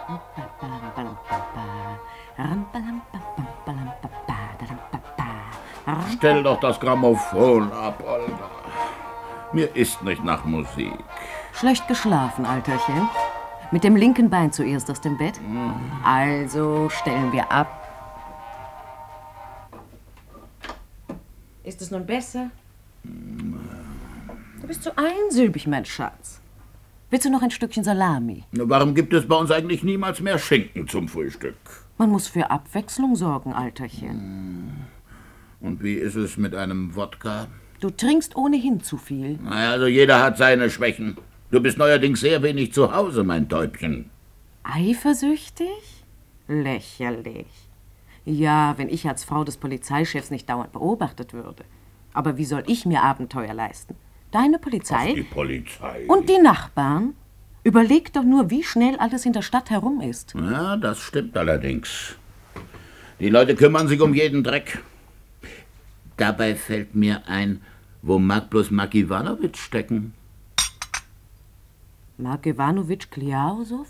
Stell doch das Grammophon ab, Olga. Mir ist nicht nach Musik. Schlecht geschlafen, Alterchen? Mit dem linken Bein zuerst aus dem Bett? Also stellen wir ab. Ist es nun besser? Du bist so einsilbig, mein Schatz. Willst du noch ein Stückchen Salami? Warum gibt es bei uns eigentlich niemals mehr Schinken zum Frühstück? Man muss für Abwechslung sorgen, Alterchen. Und wie ist es mit einem Wodka? Du trinkst ohnehin zu viel. Naja, also jeder hat seine Schwächen. Du bist neuerdings sehr wenig zu Hause, mein Täubchen. Eifersüchtig? Lächerlich. Ja, wenn ich als Frau des Polizeichefs nicht dauernd beobachtet würde. Aber wie soll ich mir Abenteuer leisten? Deine Polizei? Ach, die Polizei. Und die Nachbarn? Überleg doch nur, wie schnell alles in der Stadt herum ist. Ja, das stimmt allerdings. Die Leute kümmern sich um jeden Dreck. Dabei fällt mir ein, wo mag bloß Mark Iwanowitsch stecken? Mark Iwanowitsch Kliausov?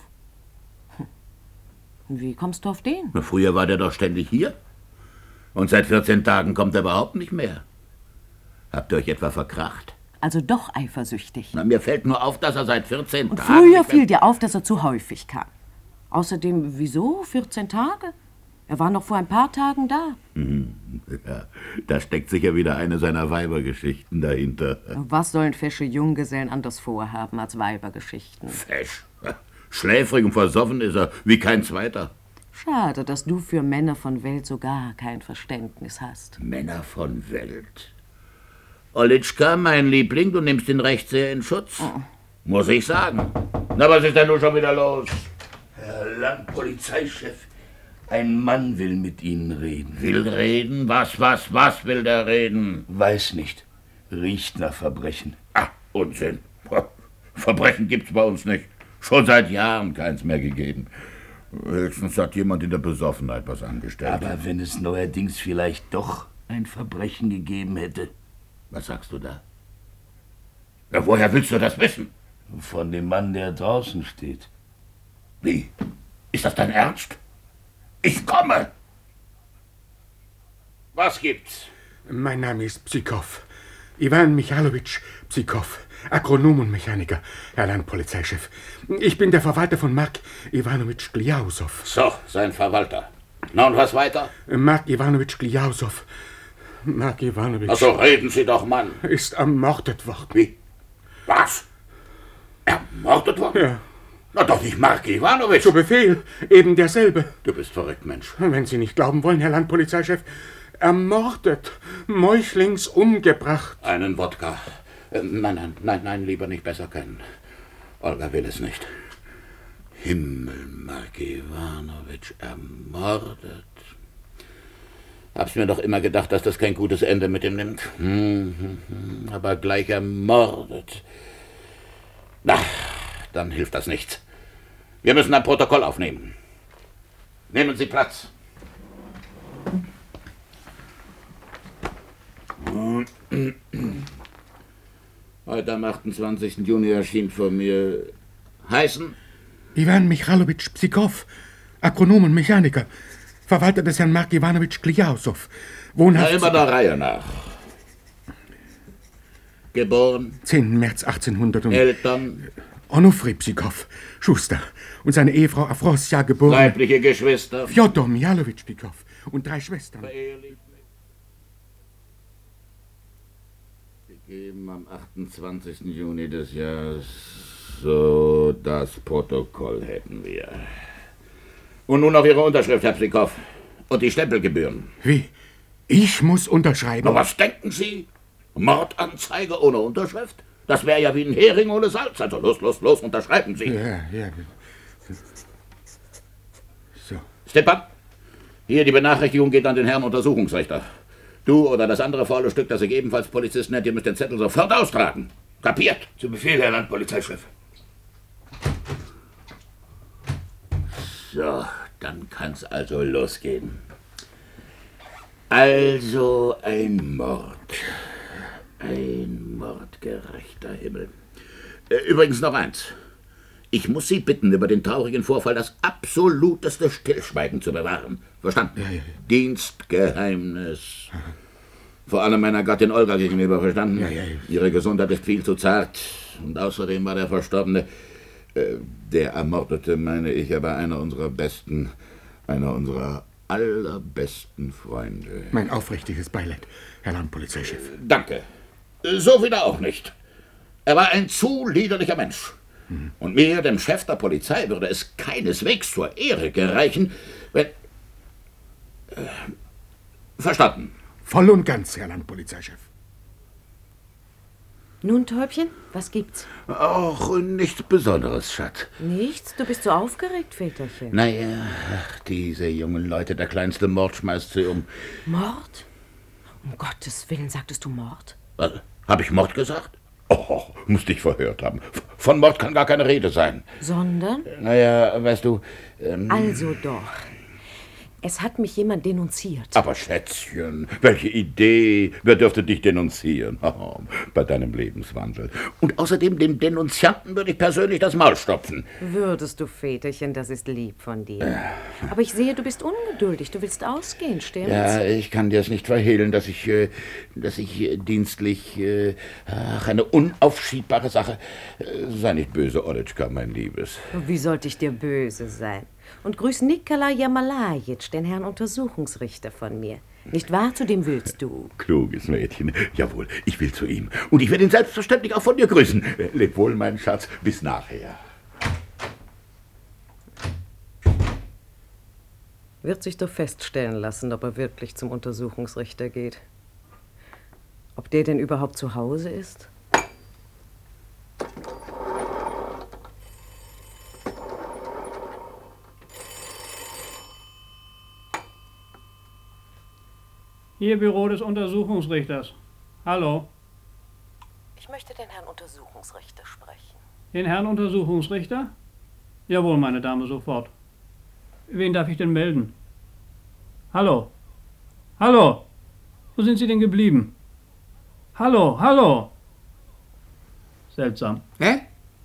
Wie kommst du auf den? Na, früher war der doch ständig hier. Und seit 14 Tagen kommt er überhaupt nicht mehr. Habt ihr euch etwa verkracht? Also doch eifersüchtig. Na, mir fällt nur auf, dass er seit 14 Und Tagen... früher fiel dir auf, dass er zu häufig kam. Außerdem, wieso 14 Tage? Er war noch vor ein paar Tagen da. Ja, da steckt sicher wieder eine seiner Weibergeschichten dahinter. Was sollen fesche Junggesellen anders vorhaben als Weibergeschichten? Fesch. Schläfrig und versoffen ist er, wie kein zweiter. Schade, dass du für Männer von Welt so gar kein Verständnis hast. Männer von Welt. Olitschka, mein Liebling, du nimmst ihn recht sehr in Schutz. Muss ich sagen. Na, was ist denn nun schon wieder los? Herr Landpolizeichef, ein Mann will mit Ihnen reden. Will reden? Was will der reden? Weiß nicht. Riecht nach Verbrechen. Ah, Unsinn. Verbrechen gibt's bei uns nicht. Schon seit Jahren keins mehr gegeben. Höchstens hat jemand in der Besoffenheit was angestellt. Aber wenn es neuerdings vielleicht doch ein Verbrechen gegeben hätte. Was sagst du da? Ja, woher willst du das wissen? Von dem Mann, der draußen steht. Wie? Ist das dein Ernst? Ich komme! Was gibt's? Mein Name ist Psychow. Iwan Michalowitsch Psychow, Agronom und Mechaniker, Herr Landpolizeichef. Ich bin der Verwalter von Mark Iwanowitsch Gliausow. So, sein Verwalter. Na und was weiter? Mark Iwanowitsch Gliausow. Mark Iwanowitsch... Ach so, reden Sie doch, Mann. ...ist ermordet worden. Wie? Was? Ermordet worden? Ja. Na doch nicht Mark Iwanowitsch. Zu Befehl, eben derselbe. Du bist verrückt, Mensch. Wenn Sie nicht glauben wollen, Herr Landpolizeichef, ermordet, meuchlings umgebracht. Einen Wodka. Nein, lieber nicht, besser keinen. Olga will es nicht. Himmel, Mark Iwanowitsch ermordet. Hab's mir doch immer gedacht, dass das kein gutes Ende mit ihm nimmt. Aber gleich ermordet. Na, dann hilft das nichts. Wir müssen ein Protokoll aufnehmen. Nehmen Sie Platz. Heute am 28. Juni erschien vor mir heißen... Iwan Michalowitsch Psychow, Agronom und Mechaniker, Verwalter des Herrn Mark Iwanowitsch Gliausow. Wohnhaft... Na, immer der Reihe nach. Geboren... 10. März 1800 und... Eltern... Onufri Psychow, Schuster. Und seine Ehefrau Afrosja, geboren... Leibliche Geschwister... Fjodor Michalowitsch Psychow und 3 Schwestern. Gegeben am 28. Juni des Jahres. So, das Protokoll hätten wir. Und nun noch Ihre Unterschrift, Herr Psychow. Und die Stempelgebühren. Wie? Ich muss unterschreiben? Na, was denken Sie? Mordanzeige ohne Unterschrift? Das wäre ja wie ein Hering ohne Salz. Also los, unterschreiben Sie. Ja. So. Stepan, hier die Benachrichtigung geht an den Herrn Untersuchungsrichter. Du oder das andere faule Stück, das sich ebenfalls Polizist nennt, ihr müsst den Zettel sofort austragen. Kapiert? Zu Befehl, Herr Landpolizeichef. So, dann kann's also losgehen. Also ein Mord. Ein Mord, gerechter Himmel. Übrigens noch eins. Ich muss Sie bitten, über den traurigen Vorfall das absoluteste Stillschweigen zu bewahren. Verstanden? Ja. Dienstgeheimnis. Vor allem meiner Gattin Olga gegenüber, verstanden? Ja. Ihre Gesundheit ist viel zu zart. Und außerdem war der Verstorbene, der Ermordete, meine ich, aber einer unserer allerbesten Freunde. Mein aufrichtiges Beileid, Herr Landpolizeichef. Danke. So wieder auch nicht. Er war ein zu liederlicher Mensch. Und mir, dem Chef der Polizei, würde es keineswegs zur Ehre gereichen, wenn... verstanden. Voll und ganz, Herr Landpolizeichef. Nun, Täubchen, was gibt's? Auch nichts Besonderes, Schatz. Nichts? Du bist so aufgeregt, Väterchen. Naja, diese jungen Leute, der kleinste Mord schmeißt sie um. Mord? Um Gottes Willen, sagtest du Mord? Habe ich Mord gesagt? Oh, musste ich verhört haben. Von Mord kann gar keine Rede sein. Sondern? Naja, weißt du... Also doch. Es hat mich jemand denunziert. Aber Schätzchen, welche Idee? Wer dürfte dich denunzieren? Oh, bei deinem Lebenswandel. Und außerdem dem Denunzianten würde ich persönlich das Maul stopfen. Würdest du, Väterchen, das ist lieb von dir. Aber ich sehe, du bist ungeduldig. Du willst ausgehen, stimmt's? Ja, ich kann dir es nicht verhehlen, dass ich dienstlich... eine unaufschiebbare Sache. Sei nicht böse, Olitschka, mein Liebes. Wie sollte ich dir böse sein? Und grüß Nikolai Jamalajitsch, den Herrn Untersuchungsrichter von mir. Nicht wahr, zu dem willst du? Kluges Mädchen. Jawohl, ich will zu ihm. Und ich werde ihn selbstverständlich auch von dir grüßen. Leb wohl, mein Schatz. Bis nachher. Wird sich doch feststellen lassen, ob er wirklich zum Untersuchungsrichter geht. Ob der denn überhaupt zu Hause ist? Hier Büro des Untersuchungsrichters. Hallo? Ich möchte den Herrn Untersuchungsrichter sprechen. Den Herrn Untersuchungsrichter? Jawohl, meine Dame, sofort. Wen darf ich denn melden? Hallo? Hallo? Wo sind Sie denn geblieben? Hallo? Seltsam. Hä?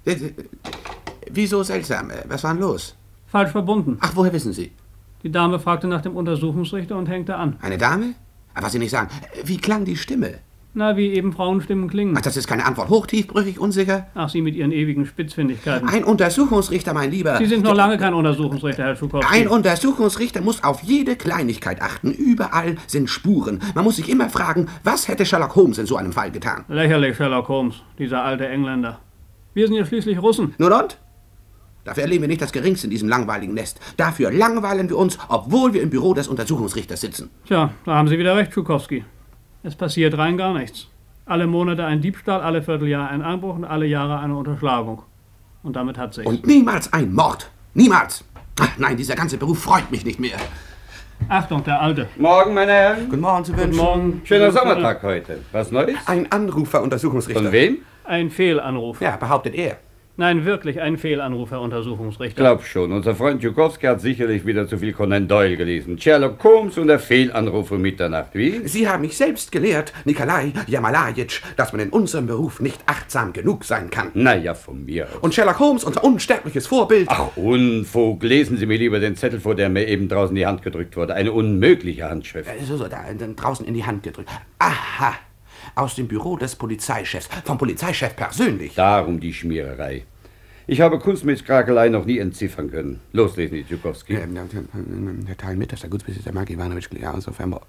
Wieso seltsam? Was war denn los? Falsch verbunden. Ach, woher wissen Sie? Die Dame fragte nach dem Untersuchungsrichter und hängte an. Eine Dame? Was Sie nicht sagen. Wie klang die Stimme? Na, wie eben Frauenstimmen klingen. Ach, das ist keine Antwort. Hochtiefbrüchig, unsicher? Ach, Sie mit Ihren ewigen Spitzfindigkeiten. Ein Untersuchungsrichter, mein Lieber. Sie sind noch lange kein Untersuchungsrichter, Herr Schukowski. Ein Untersuchungsrichter muss auf jede Kleinigkeit achten. Überall sind Spuren. Man muss sich immer fragen, was hätte Sherlock Holmes in so einem Fall getan? Lächerlich, Sherlock Holmes, dieser alte Engländer. Wir sind ja schließlich Russen. Nun und? Dafür erleben wir nicht das Geringste in diesem langweiligen Nest. Dafür langweilen wir uns, obwohl wir im Büro des Untersuchungsrichters sitzen. Tja, da haben Sie wieder recht, Schukowski. Es passiert rein gar nichts. Alle Monate ein Diebstahl, alle Vierteljahr ein Einbruch und alle Jahre eine Unterschlagung. Und damit hat sich's. Und niemals ein Mord. Niemals. Ach, nein, dieser ganze Beruf freut mich nicht mehr. Achtung, der Alte. Morgen, meine Herren. Guten Morgen zu wünschen. Guten Morgen. Schöner Sommertag heute. Was Neues? Ein Anrufer, Untersuchungsrichter. Von wem? Ein Fehlanruf. Ja, behauptet er. Nein, wirklich ein Fehlanruf, Herr Untersuchungsrichter. Glaub schon, unser Freund Schukowski hat sicherlich wieder zu viel Conan Doyle gelesen. Sherlock Holmes und der Fehlanruf um Mitternacht, wie? Sie haben mich selbst gelehrt, Nikolai Jamalajitsch, dass man in unserem Beruf nicht achtsam genug sein kann. Naja, von mir aus. Und Sherlock Holmes, unser unsterbliches Vorbild. Ach, Unfug, lesen Sie mir lieber den Zettel vor, der mir eben draußen in die Hand gedrückt wurde. Eine unmögliche Handschrift. Da draußen in die Hand gedrückt. Aha, aus dem Büro des Polizeichefs, vom Polizeichef persönlich. Darum die Schmiererei. Ich habe Kunst mit Krakelei noch nie entziffern können. Loslesen, Schukowski. Der Teil mit, dass der Gutsbesitzer Mark Iwanowitsch Gliaus auf einmal...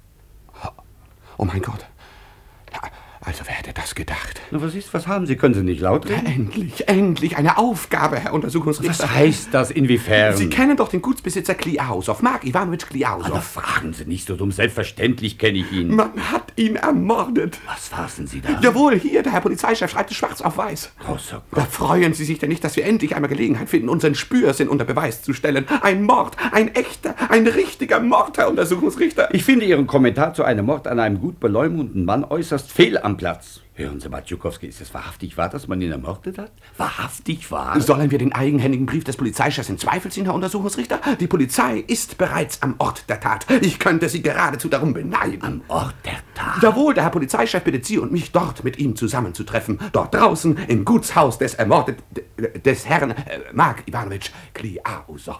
Oh mein Gott. Also wer hätte das gedacht? Na, was ist? Was haben Sie? Können Sie nicht laut reden? Endlich eine Aufgabe, Herr Untersuchungsrichter. Was heißt das? Inwiefern? Sie kennen doch den Gutsbesitzer Kliausow, Mark Iwanowitsch Kliausow. Aber fragen Sie nicht so dumm. Selbstverständlich kenne ich ihn. Man hat ihn ermordet. Was fassen Sie da? Jawohl, hier, der Herr Polizeichef schreibt es schwarz auf weiß. Großer Da Gott. freuen Sie sich denn nicht, dass wir endlich einmal Gelegenheit finden, unseren Spürsinn unter Beweis zu stellen. Ein Mord, ein echter, ein richtiger Mord, Herr Untersuchungsrichter. Ich finde Ihren Kommentar zu einem Mord an einem gut beleumundeten Mann äußerst fehl am Platz. Hören Sie mal, Tschukowski, ist es wahrhaftig wahr, dass man ihn ermordet hat? Wahrhaftig wahr? Sollen wir den eigenhändigen Brief des Polizeichefs in Zweifel ziehen, Herr Untersuchungsrichter? Die Polizei ist bereits am Ort der Tat. Ich könnte Sie geradezu darum beneiden. Am Ort der Tat? Jawohl, der Herr Polizeichef bittet Sie und mich, dort mit ihm zusammenzutreffen. Dort draußen im Gutshaus des des Herrn Mark Iwanowitsch Kliaussow.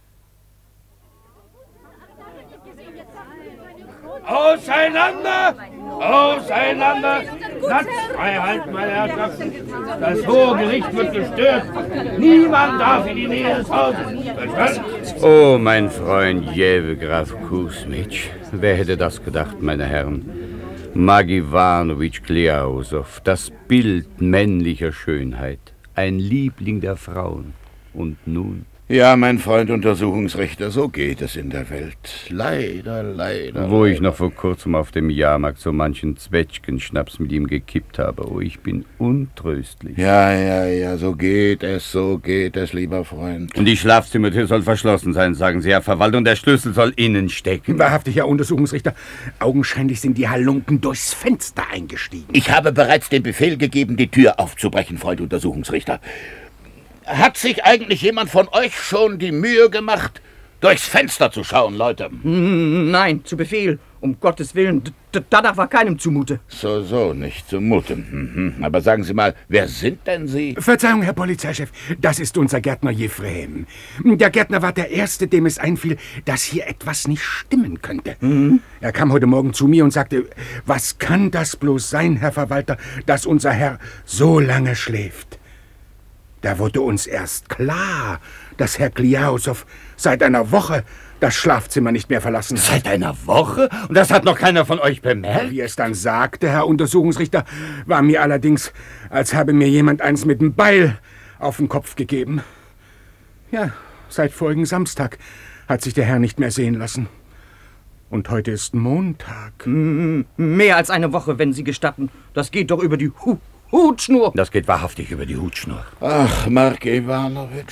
Auseinander! Auseinander! Platz frei halten, meine Herrschaften! Das Hohe Gericht wird gestört! Niemand darf in die Nähe des Hauses! Verstanden? Oh, mein Freund Jewe Graf Kusmitsch. Wer hätte das gedacht, meine Herren? Mark Iwanowitsch Kliaussow, das Bild männlicher Schönheit, ein Liebling der Frauen. Und nun? Ja, mein Freund Untersuchungsrichter, so geht es in der Welt. Leider, leider. Wo ich noch vor kurzem auf dem Jahrmarkt so manchen Zwetschgenschnaps mit ihm gekippt habe. Oh, ich bin untröstlich. Ja, so geht es, lieber Freund. Und die Schlafzimmertür soll verschlossen sein, sagen Sie, Herr Verwalter, und der Schlüssel soll innen stecken. Wahrhaftig, Herr Untersuchungsrichter. Augenscheinlich sind die Halunken durchs Fenster eingestiegen. Ich habe bereits den Befehl gegeben, die Tür aufzubrechen, Freund Untersuchungsrichter. Hat sich eigentlich jemand von euch schon die Mühe gemacht, durchs Fenster zu schauen, Leute? Nein, zu Befehl. Um Gottes Willen, danach war keinem zumute. So, nicht zumute. Aber sagen Sie mal, wer sind denn Sie? Verzeihung, Herr Polizeichef, das ist unser Gärtner Jefrem. Der Gärtner war der Erste, dem es einfiel, dass hier etwas nicht stimmen könnte. Er kam heute Morgen zu mir und sagte, was kann das bloß sein, Herr Verwalter, dass unser Herr so lange schläft? Da wurde uns erst klar, dass Herr Kliaussow seit einer Woche das Schlafzimmer nicht mehr verlassen hat. Seit einer Woche? Und das hat noch keiner von euch bemerkt? Wie es dann sagte, Herr Untersuchungsrichter, war mir allerdings, als habe mir jemand eins mit dem Beil auf den Kopf gegeben. Ja, seit vorigen Samstag hat sich der Herr nicht mehr sehen lassen. Und heute ist Montag. Mehr als eine Woche, wenn Sie gestatten. Das geht doch über die Hutschnur. Das geht wahrhaftig über die Hutschnur. Ach, Mark Iwanowitsch,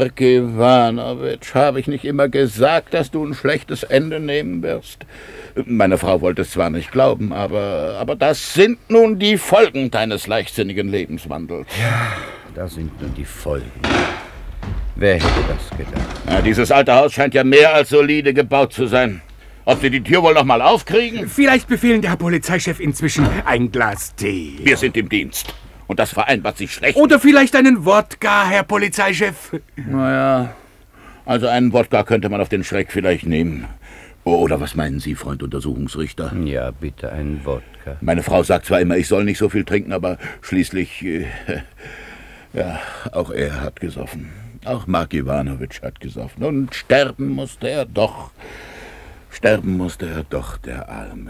habe ich nicht immer gesagt, dass du ein schlechtes Ende nehmen wirst? Meine Frau wollte es zwar nicht glauben, aber das sind nun die Folgen deines leichtsinnigen Lebenswandels. Ja, das sind nun die Folgen. Wer hätte das gedacht? Ja, dieses alte Haus scheint ja mehr als solide gebaut zu sein. Ob Sie die Tür wohl noch mal aufkriegen? Vielleicht befehlen der Herr Polizeichef inzwischen ein Glas Tee. Wir sind im Dienst. Und das vereinbart sich schlecht. Oder vielleicht einen Wodka, Herr Polizeichef. Naja, also einen Wodka könnte man auf den Schreck vielleicht nehmen. Oder was meinen Sie, Freund Untersuchungsrichter? Ja, bitte einen Wodka. Meine Frau sagt zwar immer, ich soll nicht so viel trinken, aber schließlich, ja, auch er hat gesoffen. Auch Mark Iwanowitsch hat gesoffen. Und sterben musste er doch. Der Arme.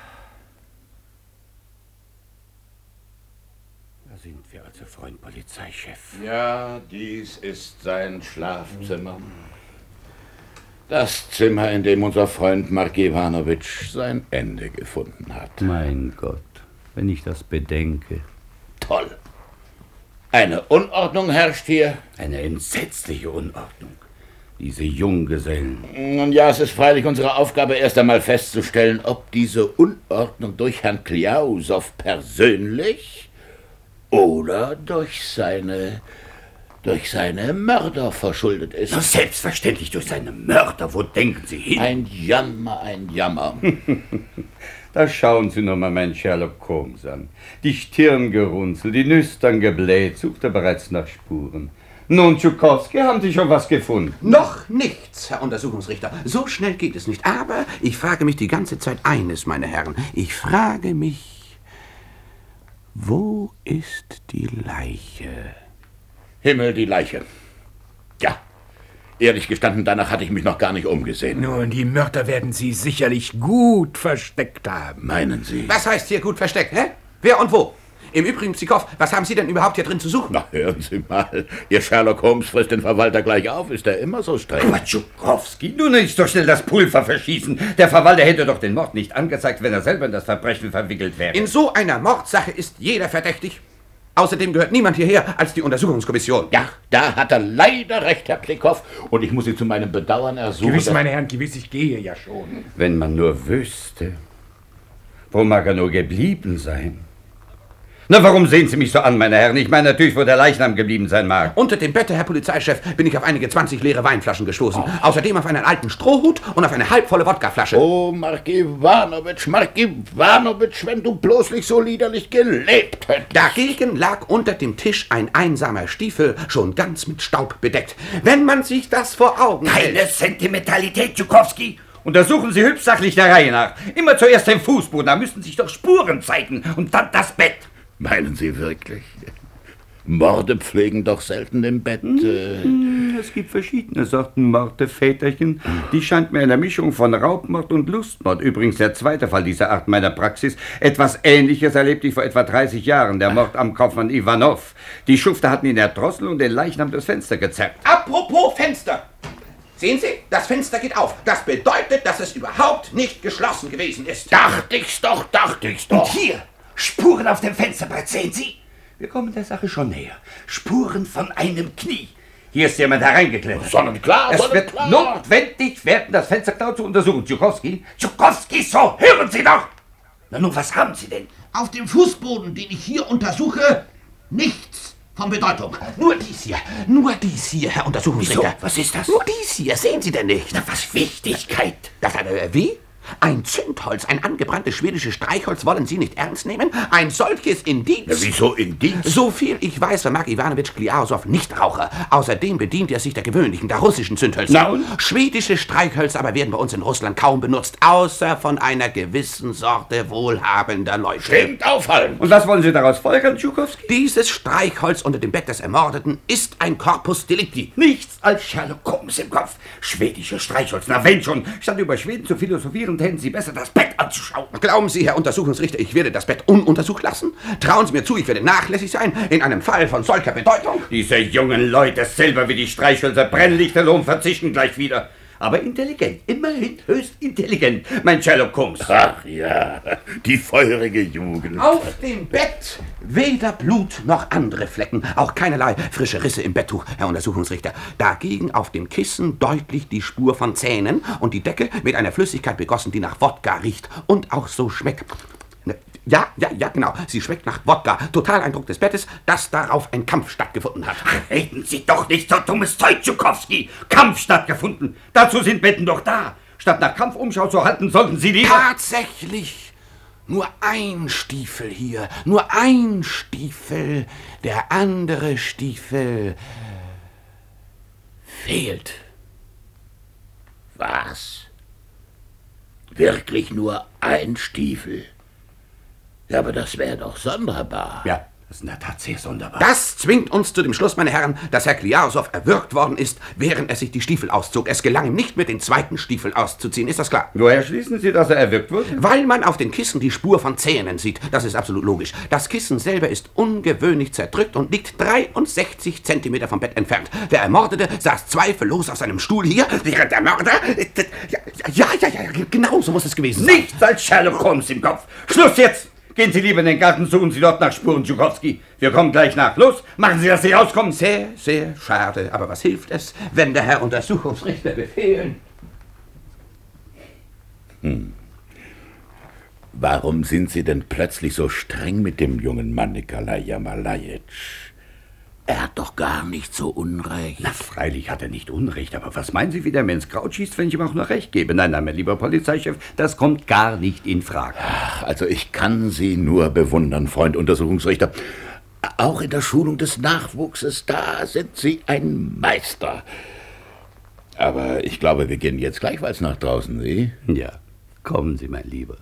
Da sind wir also, Freund Polizeichef. Ja, dies ist sein Schlafzimmer. Das Zimmer, in dem unser Freund Mark Iwanowitsch sein Ende gefunden hat. Mein Gott, wenn ich das bedenke. Toll. Eine Unordnung herrscht hier. Eine entsetzliche Unordnung. Diese Junggesellen. Nun ja, es ist freilich unsere Aufgabe, erst einmal festzustellen, ob diese Unordnung durch Herrn Kliaussow persönlich oder durch seine Mörder verschuldet ist. Na, selbstverständlich durch seine Mörder. Wo denken Sie hin? Ein Jammer. Da schauen Sie nur mal meinen Sherlock Holmes an. Die Stirn gerunzelt, die Nüstern gebläht, sucht er bereits nach Spuren. Nun, Tschukowski, haben Sie schon was gefunden? Noch nichts, Herr Untersuchungsrichter. So schnell geht es nicht. Aber ich frage mich die ganze Zeit eines, meine Herren. Ich frage mich, wo ist die Leiche? Himmel, die Leiche. Ja, ehrlich gestanden, danach hatte ich mich noch gar nicht umgesehen. Nun, die Mörder werden sie sicherlich gut versteckt haben. Meinen Sie? Was heißt hier gut versteckt, hä? Wer und wo? Im Übrigen, Psikow, was haben Sie denn überhaupt hier drin zu suchen? Na, hören Sie mal. Ihr Sherlock Holmes frisst den Verwalter gleich auf. Ist er immer so streng? Aber Tschukowski, du nicht so schnell das Pulver verschießen. Der Verwalter hätte doch den Mord nicht angezeigt, wenn er selber in das Verbrechen verwickelt wäre. In so einer Mordsache ist jeder verdächtig. Außerdem gehört niemand hierher als die Untersuchungskommission. Ja, da hat er leider recht, Herr Plikow. Und ich muss Sie zu meinem Bedauern ersuchen. Gewiss, meine Herren, gewiss, ich gehe ja schon. Wenn man nur wüsste, wo mag er nur geblieben sein? Na, warum sehen Sie mich so an, meine Herren? Ich meine natürlich, wo der Leichnam geblieben sein mag. Unter dem Bette, Herr Polizeichef, bin ich auf einige 20 leere Weinflaschen gestoßen. Außerdem auf einen alten Strohhut und auf eine halbvolle Wodkaflasche. Oh, Mark Iwanowitsch, wenn du bloß nicht so liederlich gelebt hättest. Dagegen lag unter dem Tisch ein einsamer Stiefel, schon ganz mit Staub bedeckt. Wenn man sich das vor Augen hält. Keine Sentimentalität, Tschukowski. Untersuchen Sie höchst sachlich der Reihe nach. Immer zuerst den Fußboden, da müssten sich doch Spuren zeigen. Und dann das Bett. Meinen Sie wirklich? Morde pflegen doch selten im Bett. Es gibt verschiedene Sorten Morde, Väterchen. Die scheint mir eine Mischung von Raubmord und Lustmord. Übrigens der zweite Fall dieser Art meiner Praxis. Etwas Ähnliches erlebte ich vor etwa 30 Jahren. Der Mord am Kaufmann Iwanow. Die Schufte hatten ihn erdrosselt und den Leichnam durchs Fenster gezerrt. Apropos Fenster. Sehen Sie, das Fenster geht auf. Das bedeutet, dass es überhaupt nicht geschlossen gewesen ist. Dachte ich's doch. Und hier, Spuren auf dem Fensterbrett, sehen Sie? Wir kommen der Sache schon näher. Spuren von einem Knie. Hier ist jemand hereingeklettert. Sonnenklar. Es wird notwendig werden, das Fenster genau zu untersuchen. Tschukowski, so, hören Sie doch! Na nun, was haben Sie denn? Auf dem Fußboden, den ich hier untersuche, nichts von Bedeutung. Nur dies hier, Herr Untersuchungsrichter. Wieso? Was ist das? Nur dies hier, sehen Sie denn nicht? Na, was Wichtigkeit? Wie? Ein Zündholz, ein angebranntes schwedisches Streichholz wollen Sie nicht ernst nehmen? Ein solches Indiz? Ja, wieso Indiz? So viel ich weiß, war Mark Iwanowitsch Kliasow nicht Raucher. Außerdem bedient er sich der gewöhnlichen, der russischen Zündhölzer. Na und? Schwedische Streichhölzer aber werden bei uns in Russland kaum benutzt, außer von einer gewissen Sorte wohlhabender Leute. Stimmt auffallen. Und was wollen Sie daraus folgern, Tschukowski? Dieses Streichholz unter dem Bett des Ermordeten ist ein Corpus Delicti. Nichts als Sherlock Holmes im Kopf. Schwedische Streichholz, na wenn schon. Statt über Schweden zu philosophieren, hätten Sie besser das Bett anzuschauen. Glauben Sie, Herr Untersuchungsrichter, ich werde das Bett ununtersucht lassen? Trauen Sie mir zu, ich werde nachlässig sein in einem Fall von solcher Bedeutung? Diese jungen Leute selber wie die Streichhölzer Brennlichterlohn verzischen gleich wieder. Aber intelligent, immerhin höchst intelligent, mein Sherlock Holmes. Ach ja, die feurige Jugend. Auf dem Bett weder Blut noch andere Flecken, auch keinerlei frische Risse im Betttuch, Herr Untersuchungsrichter. Dagegen auf dem Kissen deutlich die Spur von Zähnen und die Decke mit einer Flüssigkeit begossen, die nach Wodka riecht und auch so schmeckt. Ja, genau. Sie schmeckt nach Wodka. Totaleindruck des Bettes, dass darauf ein Kampf stattgefunden hat. Reden Sie doch nicht so dummes Zeug, Tschukowski. Kampf stattgefunden. Dazu sind Betten doch da. Statt nach Kampfumschau zu halten, sollten Sie lieber... Tatsächlich. Nur ein Stiefel hier. Nur ein Stiefel. Der andere Stiefel fehlt. Was? Wirklich nur ein Stiefel? Ja, aber das wäre doch sonderbar. Ja, das ist in der Tat sehr sonderbar. Das zwingt uns zu dem Schluss, meine Herren, dass Herr Kliasow erwürgt worden ist, während er sich die Stiefel auszog. Es gelang ihm nicht mehr, den zweiten Stiefel auszuziehen. Ist das klar? Woher schließen Sie, dass er erwürgt wurde? Weil man auf den Kissen die Spur von Zähnen sieht. Das ist absolut logisch. Das Kissen selber ist ungewöhnlich zerdrückt und liegt 63 Zentimeter vom Bett entfernt. Der Ermordete saß zweifellos auf seinem Stuhl hier, während der Mörder... Ja, genau so muss es gewesen sein. Nichts als Sherlock Holmes im Kopf. Schluss jetzt! Gehen Sie lieber in den Garten, suchen Sie dort nach Spuren, Tschukowski. Wir kommen gleich nach. Los, machen Sie, dass Sie rauskommen. Sehr, sehr schade. Aber was hilft es, wenn der Herr Untersuchungsrichter befehlen? Warum sind Sie denn plötzlich so streng mit dem jungen Mann, Nikolai Jamalajitsch? Er hat doch gar nicht so Unrecht. Na, freilich hat er nicht Unrecht, aber was meinen Sie, wie der mir ins Kraut schießt, wenn ich ihm auch noch Recht gebe? Nein, mein lieber Polizeichef, das kommt gar nicht in Frage. Ach, also ich kann Sie nur bewundern, Freund Untersuchungsrichter. Auch in der Schulung des Nachwuchses, da sind Sie ein Meister. Aber ich glaube, wir gehen jetzt gleichfalls nach draußen, Sie? Ja, kommen Sie, mein Lieber.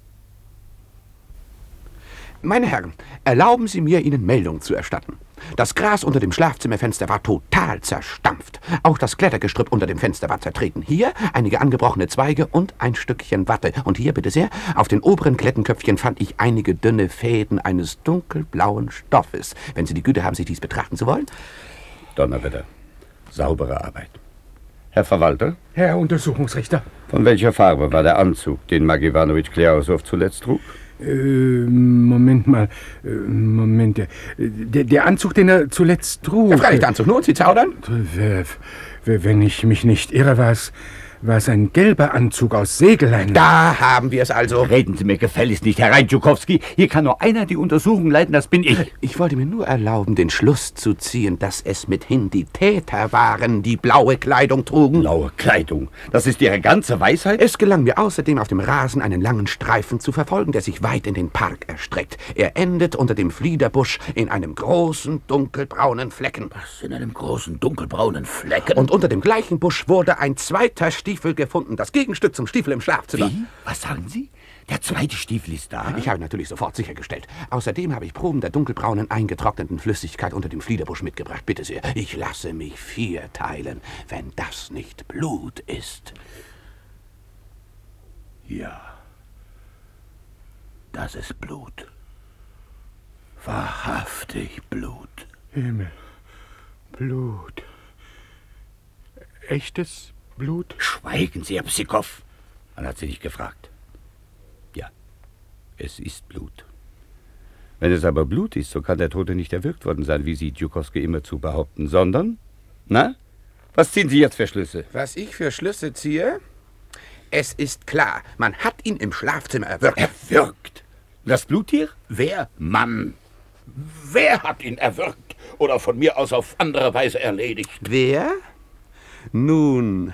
Meine Herren, erlauben Sie mir, Ihnen Meldung zu erstatten. Das Gras unter dem Schlafzimmerfenster war total zerstampft. Auch das Klettergestrüpp unter dem Fenster war zertreten. Hier einige angebrochene Zweige und ein Stückchen Watte. Und hier, bitte sehr, auf den oberen Klettenköpfchen fand ich einige dünne Fäden eines dunkelblauen Stoffes. Wenn Sie die Güte haben, sich dies betrachten zu wollen. Donnerwetter. Saubere Arbeit. Herr Verwalter? Herr Untersuchungsrichter. Von welcher Farbe war der Anzug, den Mark Iwanowitsch Kliasow zuletzt trug? Moment mal. Moment. Der Anzug, den er zuletzt trug. Ja, freilich der Anzug. Nun, Sie zaudern? Wenn ich mich nicht irre, war war sein gelber Anzug aus Segelleinen. Da haben wir es also. Reden Sie mir gefälligst nicht herein, Tschukowski. Hier kann nur einer die Untersuchung leiten, das bin ich. Ich wollte mir nur erlauben, den Schluss zu ziehen, dass es mithin die Täter waren, die blaue Kleidung trugen. Blaue Kleidung? Das ist Ihre ganze Weisheit? Es gelang mir außerdem, auf dem Rasen einen langen Streifen zu verfolgen, der sich weit in den Park erstreckt. Er endet unter dem Fliederbusch in einem großen, dunkelbraunen Flecken. Was, in einem großen, dunkelbraunen Flecken? Und unter dem gleichen Busch wurde ein zweiter Stiefel gefunden, das Gegenstück zum Stiefel im Schlafzimmer. Wie? Was sagen Sie? Der zweite Stiefel ist da? Ich habe natürlich sofort sichergestellt. Außerdem habe ich Proben der dunkelbraunen, eingetrockneten Flüssigkeit unter dem Fliederbusch mitgebracht. Bitte sehr, ich lasse mich vierteilen, wenn das nicht Blut ist. Ja, das ist Blut. Wahrhaftig Blut. Himmel, Blut. Echtes Blut? Schweigen Sie, Herr Psikow. Man hat Sie nicht gefragt. Ja, es ist Blut. Wenn es aber Blut ist, so kann der Tote nicht erwürgt worden sein, wie Sie Tschukowski immerzu behaupten, sondern... Na, was ziehen Sie jetzt für Schlüsse? Was ich für Schlüsse ziehe? Es ist klar, man hat ihn im Schlafzimmer erwürgt. Erwürgt? Das Bluttier? Wer? Mann. Wer hat ihn erwürgt? Oder von mir aus auf andere Weise erledigt? Wer? Nun,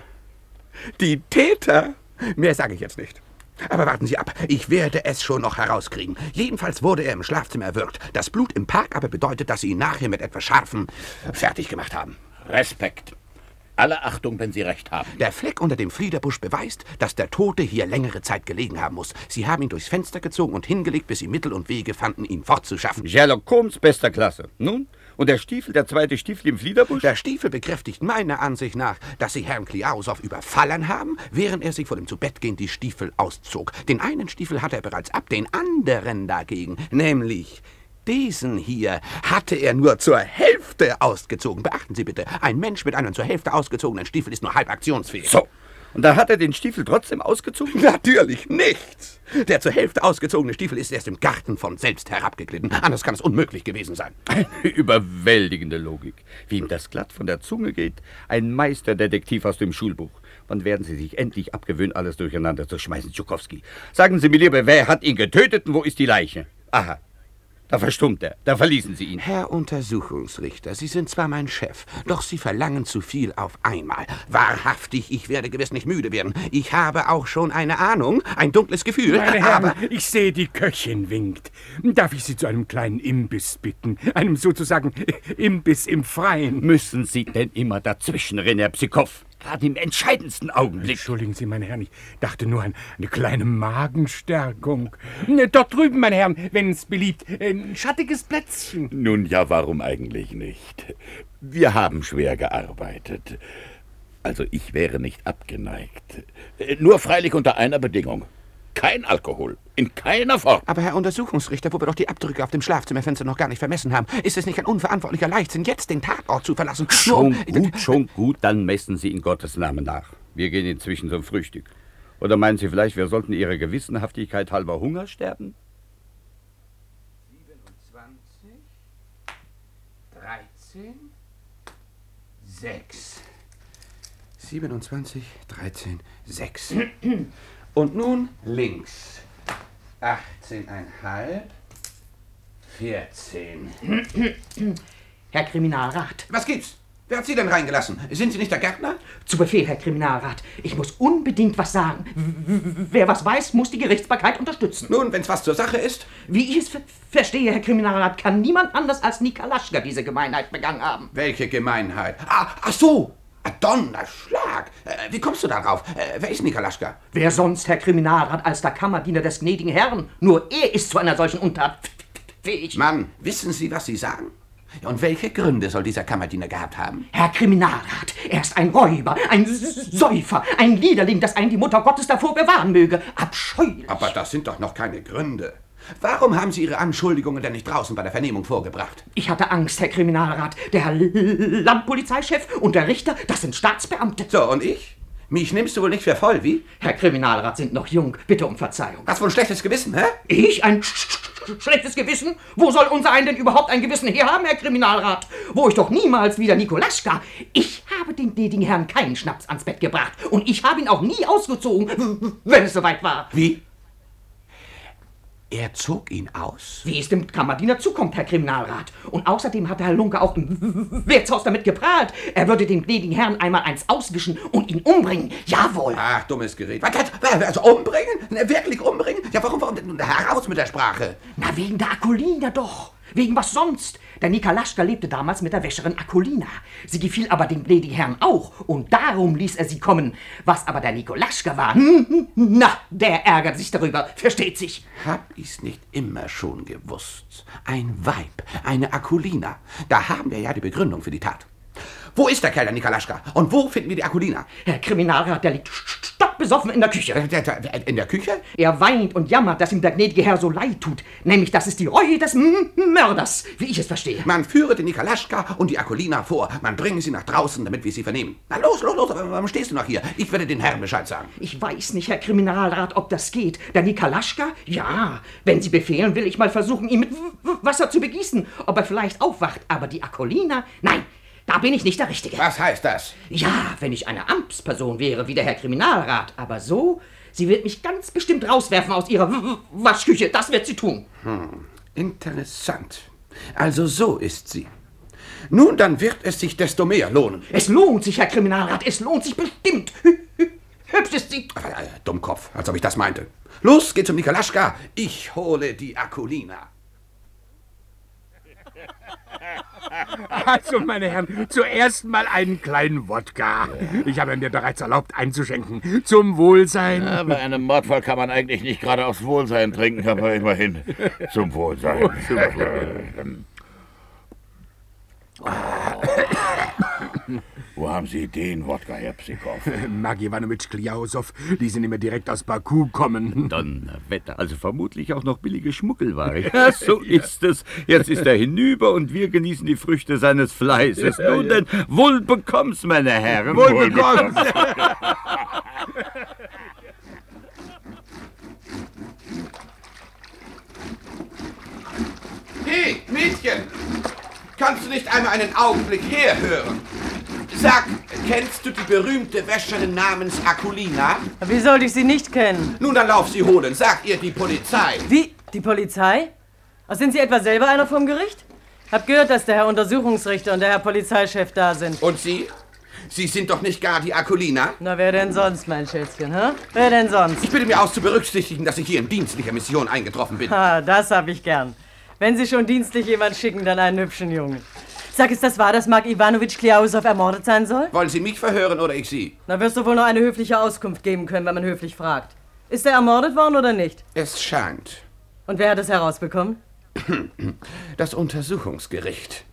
die Täter. Mehr sage ich jetzt nicht. Aber warten Sie ab, ich werde es schon noch herauskriegen. Jedenfalls wurde er im Schlafzimmer erwürgt. Das Blut im Park aber bedeutet, dass Sie ihn nachher mit etwas Scharfem fertig gemacht haben. Respekt. Alle Achtung, wenn Sie recht haben. Der Fleck unter dem Fliederbusch beweist, dass der Tote hier längere Zeit gelegen haben muss. Sie haben ihn durchs Fenster gezogen und hingelegt, bis Sie Mittel und Wege fanden, ihn fortzuschaffen. Sherlock Holmes bester Klasse. Nun? Und der Stiefel, der zweite Stiefel im Fliederbusch? Der Stiefel bekräftigt meiner Ansicht nach, dass Sie Herrn Kliausow überfallen haben, während er sich vor dem Zubettgehen die Stiefel auszog. Den einen Stiefel hatte er bereits ab, den anderen dagegen, nämlich diesen hier, hatte er nur zur Hälfte ausgezogen. Beachten Sie bitte, ein Mensch mit einem zur Hälfte ausgezogenen Stiefel ist nur halb aktionsfähig. So. Und da hat er den Stiefel trotzdem ausgezogen? Natürlich nicht. Der zur Hälfte ausgezogene Stiefel ist erst im Garten von selbst herabgeglitten. Anders kann es unmöglich gewesen sein. Eine überwältigende Logik. Wie ihm das glatt von der Zunge geht. Ein Meisterdetektiv aus dem Schulbuch. Wann werden Sie sich endlich abgewöhnen, alles durcheinander zu schmeißen, Tschukowski? Sagen Sie mir lieber, wer hat ihn getötet und wo ist die Leiche? Aha. Da verstummt er. Da verließen Sie ihn. Herr Untersuchungsrichter, Sie sind zwar mein Chef, doch Sie verlangen zu viel auf einmal. Wahrhaftig, ich werde gewiss nicht müde werden. Ich habe auch schon eine Ahnung, ein dunkles Gefühl. Meine Herren, ich sehe, die Köchin winkt. Darf ich Sie zu einem kleinen Imbiss bitten? Einem sozusagen Imbiss im Freien. Müssen Sie denn immer dazwischenrennen, Herr Psikow? Gerade im entscheidendsten Augenblick. Entschuldigen Sie, meine Herren, ich dachte nur an eine kleine Magenstärkung. Dort drüben, meine Herren, wenn es beliebt, ein schattiges Plätzchen. Nun ja, warum eigentlich nicht? Wir haben schwer gearbeitet. Also ich wäre nicht abgeneigt. Nur freilich unter einer Bedingung. Kein Alkohol. In keiner Form. Aber Herr Untersuchungsrichter, wo wir doch die Abdrücke auf dem Schlafzimmerfenster noch gar nicht vermessen haben, ist es nicht ein unverantwortlicher Leichtsinn, jetzt den Tatort zu verlassen? Schon gut, dann messen Sie in Gottes Namen nach. Wir gehen inzwischen zum Frühstück. Oder meinen Sie vielleicht, wir sollten Ihrer Gewissenhaftigkeit halber Hunger sterben? 27, 13, 6. 27, 13, 6. Und nun links. 18,5, 14. Herr Kriminalrat. Was gibt's? Wer hat Sie denn reingelassen? Sind Sie nicht der Gärtner? Zu Befehl, Herr Kriminalrat. Ich muss unbedingt was sagen. Wer was weiß, muss die Gerichtsbarkeit unterstützen. Nun, wenn's was zur Sache ist. Wie ich es verstehe, Herr Kriminalrat, kann niemand anders als Nikolaschka diese Gemeinheit begangen haben. Welche Gemeinheit? Ach so! Donnerschlag! Wie kommst du darauf? Wer ist Nikolaschka? Wer sonst, Herr Kriminalrat, als der Kammerdiener des gnädigen Herrn? Nur er ist zu einer solchen Untat fähig. Mann, wissen Sie, was Sie sagen? Und welche Gründe soll dieser Kammerdiener gehabt haben? Herr Kriminalrat, er ist ein Räuber, ein Säufer, ein Liederling, das einen die Mutter Gottes davor bewahren möge. Abscheulich. Aber das sind doch noch keine Gründe. Warum haben Sie Ihre Anschuldigungen denn nicht draußen bei der Vernehmung vorgebracht? Ich hatte Angst, Herr Kriminalrat. Der Herr Landpolizeichef und der Richter, das sind Staatsbeamte. So, und ich? Mich nimmst du wohl nicht für voll, wie? Herr Kriminalrat, sind noch jung. Bitte um Verzeihung. Hast wohl ein schlechtes Gewissen, hä? Ich? Ein schlechtes Gewissen? Wo soll unser ein denn überhaupt ein Gewissen herhaben, Herr Kriminalrat? Wo ich doch niemals wieder Nikolaschka. Ich habe dem gnädigen Herrn keinen Schnaps ans Bett gebracht. Und ich habe ihn auch nie ausgezogen, wenn es soweit war. Wie? Er zog ihn aus? Wie es dem Kammerdiener zukommt, Herr Kriminalrat. Und außerdem hat Herr Lunke auch im Wirtshaus damit geprahlt, er würde dem gnädigen Herrn einmal eins auswischen und ihn umbringen. Jawohl. Ach, dummes Gerät. Also umbringen? Wirklich umbringen? Ja, warum denn heraus mit der Sprache? Na, wegen der Akulina doch. Wegen was sonst? Der Nikolaschka lebte damals mit der Wäscherin Akulina. Sie gefiel aber dem gnädigen Herrn auch und darum ließ er sie kommen. Was aber der Nikolaschka war, na, der ärgert sich darüber, versteht sich. Hab ich's nicht immer schon gewusst? Ein Weib, eine Akulina. Da haben wir ja die Begründung für die Tat. Wo ist der Kerl, der Nikolaschka? Und wo finden wir die Akulina? Herr Kriminalrat, der liegt stockbesoffen in der Küche. In der Küche? Er weint und jammert, dass ihm der gnädige Herr so leid tut. Nämlich, das ist die Reue des Mörders, wie ich es verstehe. Man führe den Nikolaschka und die Akulina vor. Man bringe sie nach draußen, damit wir sie vernehmen. Na los, warum stehst du noch hier? Ich werde den Herrn Bescheid sagen. Ich weiß nicht, Herr Kriminalrat, ob das geht. Der Nikolaschka? Ja, wenn Sie befehlen, will ich mal versuchen, ihn mit Wasser zu begießen. Ob er vielleicht aufwacht. Aber die Akulina? Nein. Da bin ich nicht der Richtige. Was heißt das? Ja, wenn ich eine Amtsperson wäre, wie der Herr Kriminalrat. Aber so, sie wird mich ganz bestimmt rauswerfen aus ihrer Waschküche. Das wird sie tun. Interessant. Also so ist sie. Nun, dann wird es sich desto mehr lohnen. Es lohnt sich, Herr Kriminalrat. Es lohnt sich bestimmt. Hübsch ist sie. Dummkopf, als ob ich das meinte. Los, geh zum Nikolaschka. Ich hole die Akulina. Also, meine Herren, zuerst mal einen kleinen Wodka. Ich habe mir bereits erlaubt einzuschenken. Zum Wohlsein. Ja, bei einem Mordfall kann man eigentlich nicht gerade aufs Wohlsein trinken, aber immerhin zum Wohlsein. Wo haben Sie den Wodka, Herr Psikow? Maggi Iwanowitsch Kliausow, die sind immer direkt aus Baku kommen. Donnerwetter, also vermutlich auch noch billige Schmuggelware. Ja, so ist es. Jetzt ist er hinüber und wir genießen die Früchte seines Fleißes. Nun denn, wohl bekomm's, meine Herren. Wohl bekomm's. Hey, Mädchen! Kannst du nicht einmal einen Augenblick herhören? Sag, kennst du die berühmte Wäscherin namens Akulina? Wie sollte ich sie nicht kennen? Nun, dann lauf sie holen. Sag ihr die Polizei. Wie? Die Polizei? Sind Sie etwa selber einer vom Gericht? Hab gehört, dass der Herr Untersuchungsrichter und der Herr Polizeichef da sind. Und Sie? Sie sind doch nicht gar die Akulina? Na, wer denn sonst, mein Schätzchen, hä? Wer denn sonst? Ich bitte mir aus zu berücksichtigen, dass ich hier in dienstlicher Mission eingetroffen bin. Ah, das hab ich gern. Wenn Sie schon dienstlich jemand schicken, dann einen hübschen Jungen. Sag, ist das wahr, dass Mark Iwanowitsch Kliausow ermordet sein soll? Wollen Sie mich verhören oder ich Sie? Na, wirst du wohl noch eine höfliche Auskunft geben können, wenn man höflich fragt. Ist er ermordet worden oder nicht? Es scheint. Und wer hat es herausbekommen? Das Untersuchungsgericht.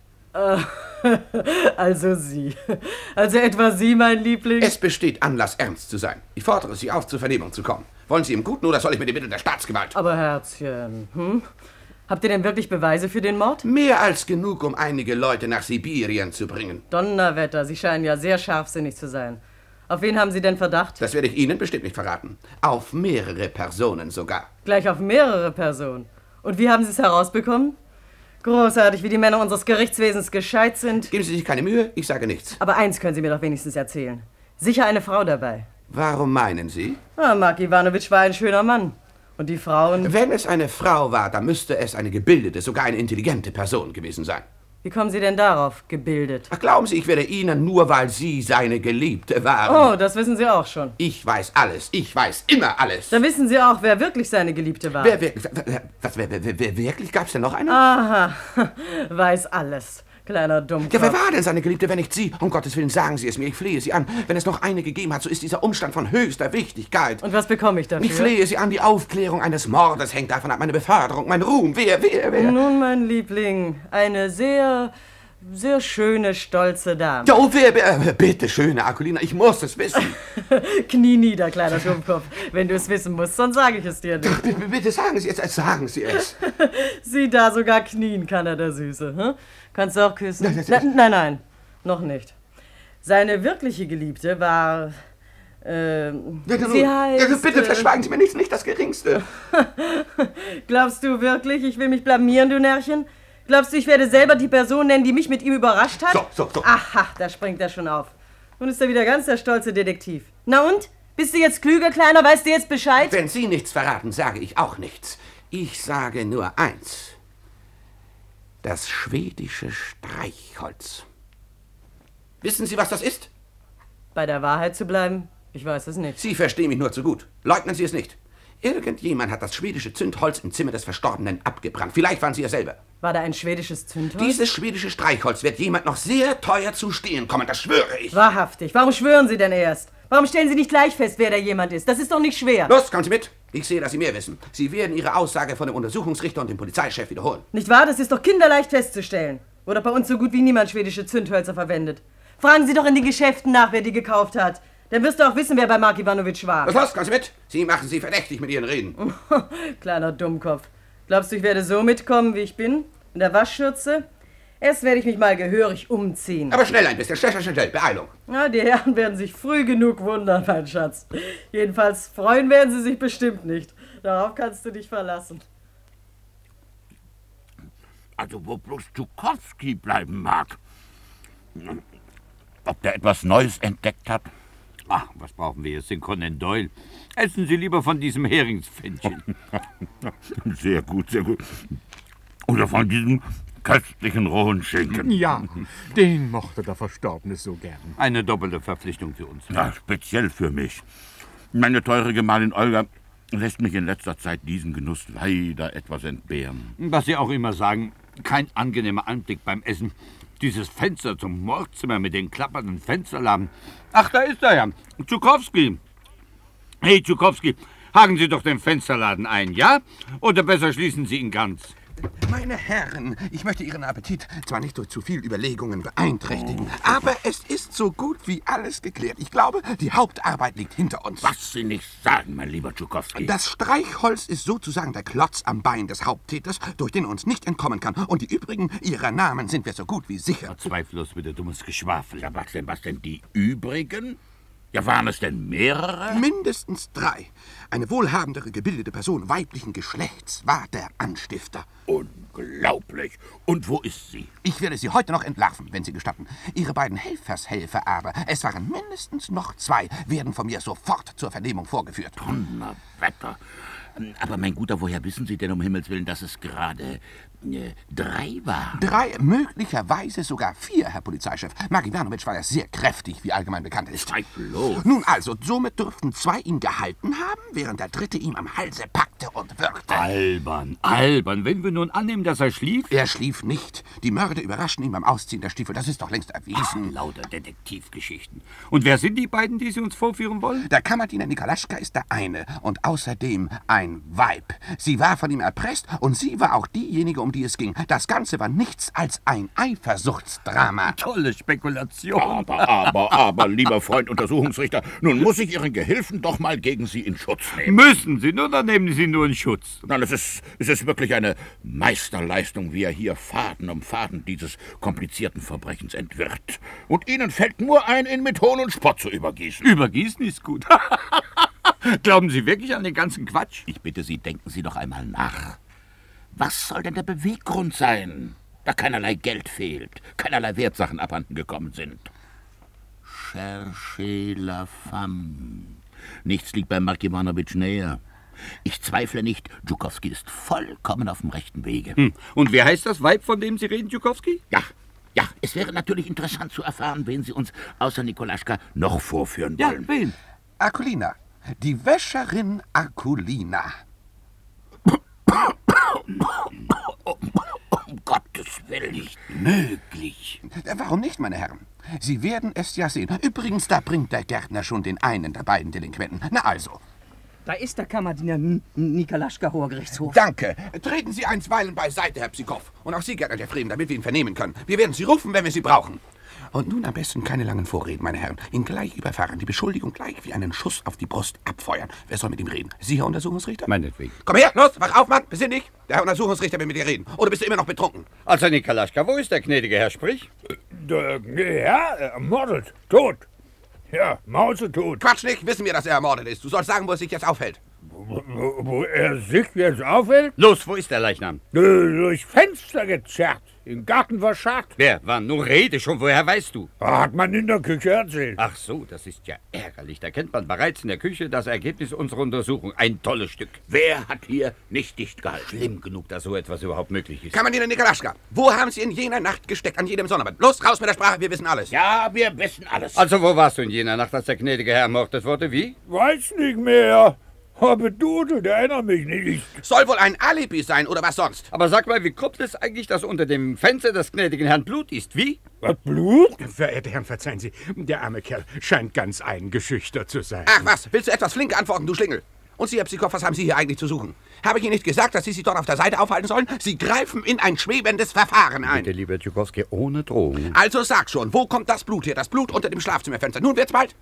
Also Sie. Also etwa Sie, mein Liebling? Es besteht Anlass, ernst zu sein. Ich fordere Sie auf, zur Vernehmung zu kommen. Wollen Sie im Guten oder soll ich mit den Mitteln der Staatsgewalt? Aber Herzchen, Habt ihr denn wirklich Beweise für den Mord? Mehr als genug, um einige Leute nach Sibirien zu bringen. Donnerwetter, Sie scheinen ja sehr scharfsinnig zu sein. Auf wen haben Sie denn Verdacht? Das werde ich Ihnen bestimmt nicht verraten. Auf mehrere Personen sogar. Gleich auf mehrere Personen? Und wie haben Sie es herausbekommen? Großartig, wie die Männer unseres Gerichtswesens gescheit sind. Geben Sie sich keine Mühe, ich sage nichts. Aber eins können Sie mir doch wenigstens erzählen. Sicher eine Frau dabei. Warum meinen Sie? Mark Iwanowitsch war ein schöner Mann. Und die Frauen? Wenn es eine Frau war, dann müsste es eine gebildete, sogar eine intelligente Person gewesen sein. Wie kommen Sie denn darauf, gebildet? Ach, glauben Sie, ich werde Ihnen, nur weil Sie seine Geliebte waren. Oh, das wissen Sie auch schon. Ich weiß alles. Ich weiß immer alles. Dann wissen Sie auch, wer wirklich seine Geliebte war. Wer wirklich? Gab's denn noch eine? Aha, weiß alles. Kleiner Dummkopf. Ja, wer war denn seine Geliebte, wenn nicht Sie? Um Gottes Willen, sagen Sie es mir, ich flehe Sie an. Wenn es noch eine gegeben hat, so ist dieser Umstand von höchster Wichtigkeit. Und was bekomme ich dafür? Ich flehe Sie an, die Aufklärung eines Mordes hängt davon ab, meine Beförderung, mein Ruhm. Wer? Nun, mein Liebling, eine sehr schöne, stolze Dame. Ja, wer? Bitte, schöne Akulina, ich muss es wissen. Knie nieder, kleiner Dummkopf. Wenn du es wissen musst, sonst sage ich es dir nicht. Bitte sagen Sie es, sagen Sie es. Sieh da, sogar knien kann er, der Süße. Hm? Kannst du auch küssen? Nein, noch nicht. Seine wirkliche Geliebte war... sie heißt... Bitte verschweigen Sie mir nicht das Geringste. Glaubst du wirklich, ich will mich blamieren, du Närrchen? Glaubst du, ich werde selber die Person nennen, die mich mit ihm überrascht hat? So. Aha, da springt er schon auf. Nun ist er wieder ganz der stolze Detektiv. Na und? Bist du jetzt klüger, Kleiner? Weißt du jetzt Bescheid? Wenn Sie nichts verraten, sage ich auch nichts. Ich sage nur eins. Das schwedische Streichholz. Wissen Sie, was das ist? Bei der Wahrheit zu bleiben? Ich weiß es nicht. Sie verstehen mich nur zu gut. Leugnen Sie es nicht. Irgendjemand hat das schwedische Zündholz im Zimmer des Verstorbenen abgebrannt. Vielleicht waren Sie es selber. War da ein schwedisches Zündholz? Dieses schwedische Streichholz wird jemand noch sehr teuer zu stehen kommen, das schwöre ich. Wahrhaftig. Warum schwören Sie denn erst? Warum stellen Sie nicht gleich fest, wer da jemand ist? Das ist doch nicht schwer. Los, kommen Sie mit. Ich sehe, dass Sie mehr wissen. Sie werden Ihre Aussage von dem Untersuchungsrichter und dem Polizeichef wiederholen. Nicht wahr? Das ist doch kinderleicht festzustellen. Wurde bei uns so gut wie niemand schwedische Zündhölzer verwendet. Fragen Sie doch in den Geschäften nach, wer die gekauft hat. Dann wirst du auch wissen, wer bei Mark Iwanowitsch war. Los, kommen Sie mit. Sie machen Sie verdächtig mit Ihren Reden. Kleiner Dummkopf. Glaubst du, ich werde so mitkommen, wie ich bin? In der Waschschürze? Erst werde ich mich mal gehörig umziehen. Aber schnell ein bisschen. Schnell. Beeilung. Na, die Herren werden sich früh genug wundern, mein Schatz. Jedenfalls freuen werden sie sich bestimmt nicht. Darauf kannst du dich verlassen. Also, wo bloß Tschukowski bleiben mag. Ob der etwas Neues entdeckt hat? Ach, was brauchen wir jetzt, den Conan Doyle? Essen Sie lieber von diesem Heringspfännchen. Sehr gut. Oder von diesem köstlichen rohen Schinken. Ja, den mochte der Verstorbene so gern. Eine doppelte Verpflichtung für uns. Ja, speziell für mich. Meine teure Gemahlin Olga lässt mich in letzter Zeit diesen Genuss leider etwas entbehren. Was Sie auch immer sagen, kein angenehmer Anblick beim Essen. Dieses Fenster zum Mordzimmer mit den klappernden Fensterladen. Ach, da ist er ja. Tschukowski. Hey, Tschukowski, haken Sie doch den Fensterladen ein, ja? Oder besser schließen Sie ihn ganz. Meine Herren, ich möchte Ihren Appetit zwar nicht durch zu viel Überlegungen beeinträchtigen, aber es ist so gut wie alles geklärt. Ich glaube, die Hauptarbeit liegt hinter uns. Was Sie nicht sagen, mein lieber Tschukowski. Das Streichholz ist sozusagen der Klotz am Bein des Haupttäters, durch den er uns nicht entkommen kann. Und die übrigen ihrer Namen sind wir so gut wie sicher. Zweifellos wieder dummes Geschwafel. Ja, was denn die übrigen? Ja, waren es denn mehrere? Mindestens 3. Eine wohlhabendere, gebildete Person weiblichen Geschlechts war der Anstifter. Unglaublich. Und wo ist sie? Ich werde sie heute noch entlarven, wenn Sie gestatten. Ihre beiden Helfershelfer aber, es waren mindestens noch 2, werden von mir sofort zur Vernehmung vorgeführt. Donnerwetter. Aber mein Guter, woher wissen Sie denn um Himmels Willen, dass es gerade 3 waren? 3, möglicherweise sogar 4, Herr Polizeichef. Mark Iwanowitsch war ja sehr kräftig, wie allgemein bekannt ist. Zweifellos. Nun also, somit dürften 2 ihn gehalten haben, während der 3. ihm am Halse packte und würgte. Albern. Wenn wir nun annehmen, dass er schlief? Er schlief nicht. Die Mörder überraschten ihn beim Ausziehen der Stiefel. Das ist doch längst erwiesen. Lauter Detektivgeschichten. Und wer sind die beiden, die Sie uns vorführen wollen? Der Kammerdiener Nikolaschka ist der eine und außerdem ein Weib. Sie war von ihm erpresst und sie war auch diejenige, um die es ging. Das Ganze war nichts als ein Eifersuchtsdrama. Tolle Spekulation. Aber, lieber Freund Untersuchungsrichter, nun muss ich Ihren Gehilfen doch mal gegen Sie in Schutz nehmen. Müssen Sie, nur dann nehmen Sie nur in Schutz. Nein, es ist wirklich eine Meisterleistung, wie er hier Faden um Faden dieses komplizierten Verbrechens entwirrt. Und Ihnen fällt nur ein, ihn mit Hohn und Spott zu übergießen. Übergießen ist gut. Glauben Sie wirklich an den ganzen Quatsch? Ich bitte Sie, denken Sie doch einmal nach. Was soll denn der Beweggrund sein, da keinerlei Geld fehlt, keinerlei Wertsachen abhanden gekommen sind? Cherchez la femme. Nichts liegt bei Mark Iwanowitsch näher. Ich zweifle nicht, Tschukowski ist vollkommen auf dem rechten Wege. Und wer heißt das Weib, von dem Sie reden, Tschukowski? Ja, es wäre natürlich interessant zu erfahren, wen Sie uns außer Nikolaschka noch vorführen wollen. Ja, wen? Akulina. Die Wäscherin Akulina. Um Gottes Willen, nicht möglich. Warum nicht, meine Herren? Sie werden es ja sehen. Übrigens, da bringt der Gärtner schon den einen der beiden Delinquenten. Na also. Da ist der Kammerdiener Nikolaschka, Hoher Gerichtshof. Danke. Treten Sie einstweilen beiseite, Herr Psikow. Und auch Sie, Gärtner Jeffrey, damit wir ihn vernehmen können. Wir werden Sie rufen, wenn wir Sie brauchen. Und nun am besten keine langen Vorreden, meine Herren. Ihn gleich überfahren, die Beschuldigung gleich wie einen Schuss auf die Brust abfeuern. Wer soll mit ihm reden? Sie, Herr Untersuchungsrichter? Meinetwegen. Komm her, los, wach auf, Mann, besinn dich. Der Herr Untersuchungsrichter will mit dir reden. Oder bist du immer noch betrunken? Also, Nikolaschka, wo ist der gnädige Herr? Sprich. Der Herr ermordet, tot. Ja, mausetot. Quatsch nicht, wissen wir, dass er ermordet ist. Du sollst sagen, wo er sich jetzt aufhält. Wo er sich jetzt aufhält? Los, wo ist der Leichnam? Durchs Fenster gezerrt. Im Garten verscharrt. Wer war? Nur rede schon, woher weißt du? Hat man in der Küche erzählt. Ach so, das ist ja ärgerlich. Da kennt man bereits in der Küche das Ergebnis unserer Untersuchung. Ein tolles Stück. Wer hat hier nicht dicht gehalten? Schlimm genug, dass so etwas überhaupt möglich ist. Kammerdiener Nikolaschka, wo haben Sie in jener Nacht gesteckt, an jedem Sonnabend? Los, raus mit der Sprache, wir wissen alles. Ja, wir wissen alles. Also, wo warst du in jener Nacht, als der gnädige Herr ermordet wurde? Wie? Weiß nicht mehr. Aber du erinnerst mich nicht. Soll wohl ein Alibi sein, oder was sonst? Aber sag mal, wie kommt es eigentlich, dass unter dem Fenster des gnädigen Herrn Blut ist? Wie? Was, Blut? Verehrte Herren, verzeihen Sie, der arme Kerl scheint ganz eingeschüchtert zu sein. Ach was, willst du etwas flink antworten, du Schlingel? Und Sie, Herr Psikow, was haben Sie hier eigentlich zu suchen? Habe ich Ihnen nicht gesagt, dass Sie sich dort auf der Seite aufhalten sollen? Sie greifen in ein schwebendes Verfahren ein. Bitte, lieber Tschukowski, ohne Drohung. Also sag schon, wo kommt das Blut her? Das Blut unter dem Schlafzimmerfenster. Nun wird's bald.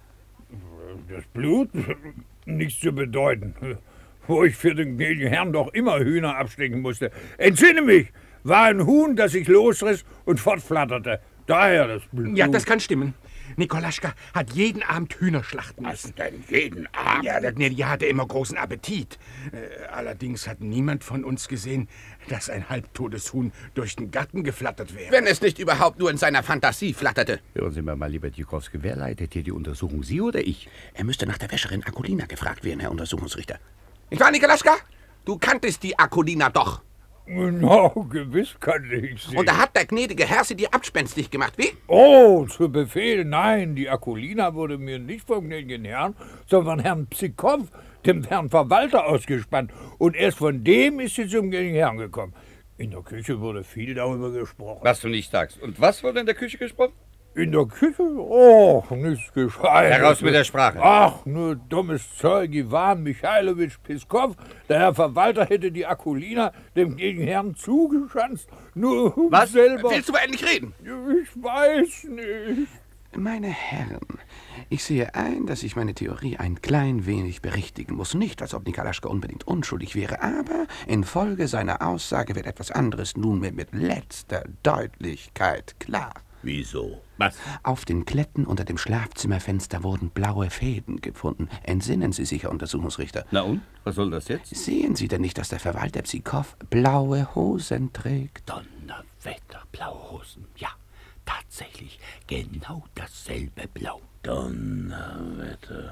Das Blut? Nichts zu bedeuten. Wo ich für den gnädigen Herrn doch immer Hühner abstecken musste. Entsinne mich, war ein Huhn, das sich losriss und fortflatterte. Daher das Blut. Ja, das kann stimmen. Nikolaschka hat jeden Abend Hühner schlachten müssen. Was denn jeden Abend? Ja, der Gnädige hatte immer großen Appetit. Allerdings hat niemand von uns gesehen, dass ein halbtotes Huhn durch den Garten geflattert wäre. Wenn es nicht überhaupt nur in seiner Fantasie flatterte. Hören Sie mir mal, lieber Tschukowski, wer leitet hier die Untersuchung, Sie oder ich? Er müsste nach der Wäscherin Akulina gefragt werden, Herr Untersuchungsrichter. Nicht wahr, Nikolaschka? Du kanntest die Akulina doch. Na, gewiss kannte ich sie. Und da hat der gnädige Herr sie dir abspenstig gemacht, wie? Oh, zu Befehl, nein, die Akulina wurde mir nicht vom gnädigen Herrn, sondern von Herrn Psikow, dem Herrn Verwalter, ausgespannt. Und erst von dem ist sie zum gnädigen Herrn gekommen. In der Küche wurde viel darüber gesprochen. Was du nicht sagst. Und was wurde in der Küche gesprochen? In der Küche? Oh, nichts Gescheites. Heraus mit der Sprache. Ach, nur dummes Zeug. Iwan Michailowitsch Pskow, der Herr Verwalter, hätte die Akulina dem gnädigen Herrn zugeschanzt. Nur was? Selber. Willst du endlich reden? Ich weiß nicht. Meine Herren, ich sehe ein, dass ich meine Theorie ein klein wenig berichtigen muss. Nicht, als ob Nikolaschka unbedingt unschuldig wäre, aber infolge seiner Aussage wird etwas anderes nunmehr mit letzter Deutlichkeit klar. Wieso? Was? Auf den Kletten unter dem Schlafzimmerfenster wurden blaue Fäden gefunden. Entsinnen Sie sich, Herr Untersuchungsrichter. Na und? Was soll das jetzt? Sehen Sie denn nicht, dass der Verwalter Psikow blaue Hosen trägt? Donnerwetter, blaue Hosen. Ja, tatsächlich. Genau dasselbe Blau. Donnerwetter.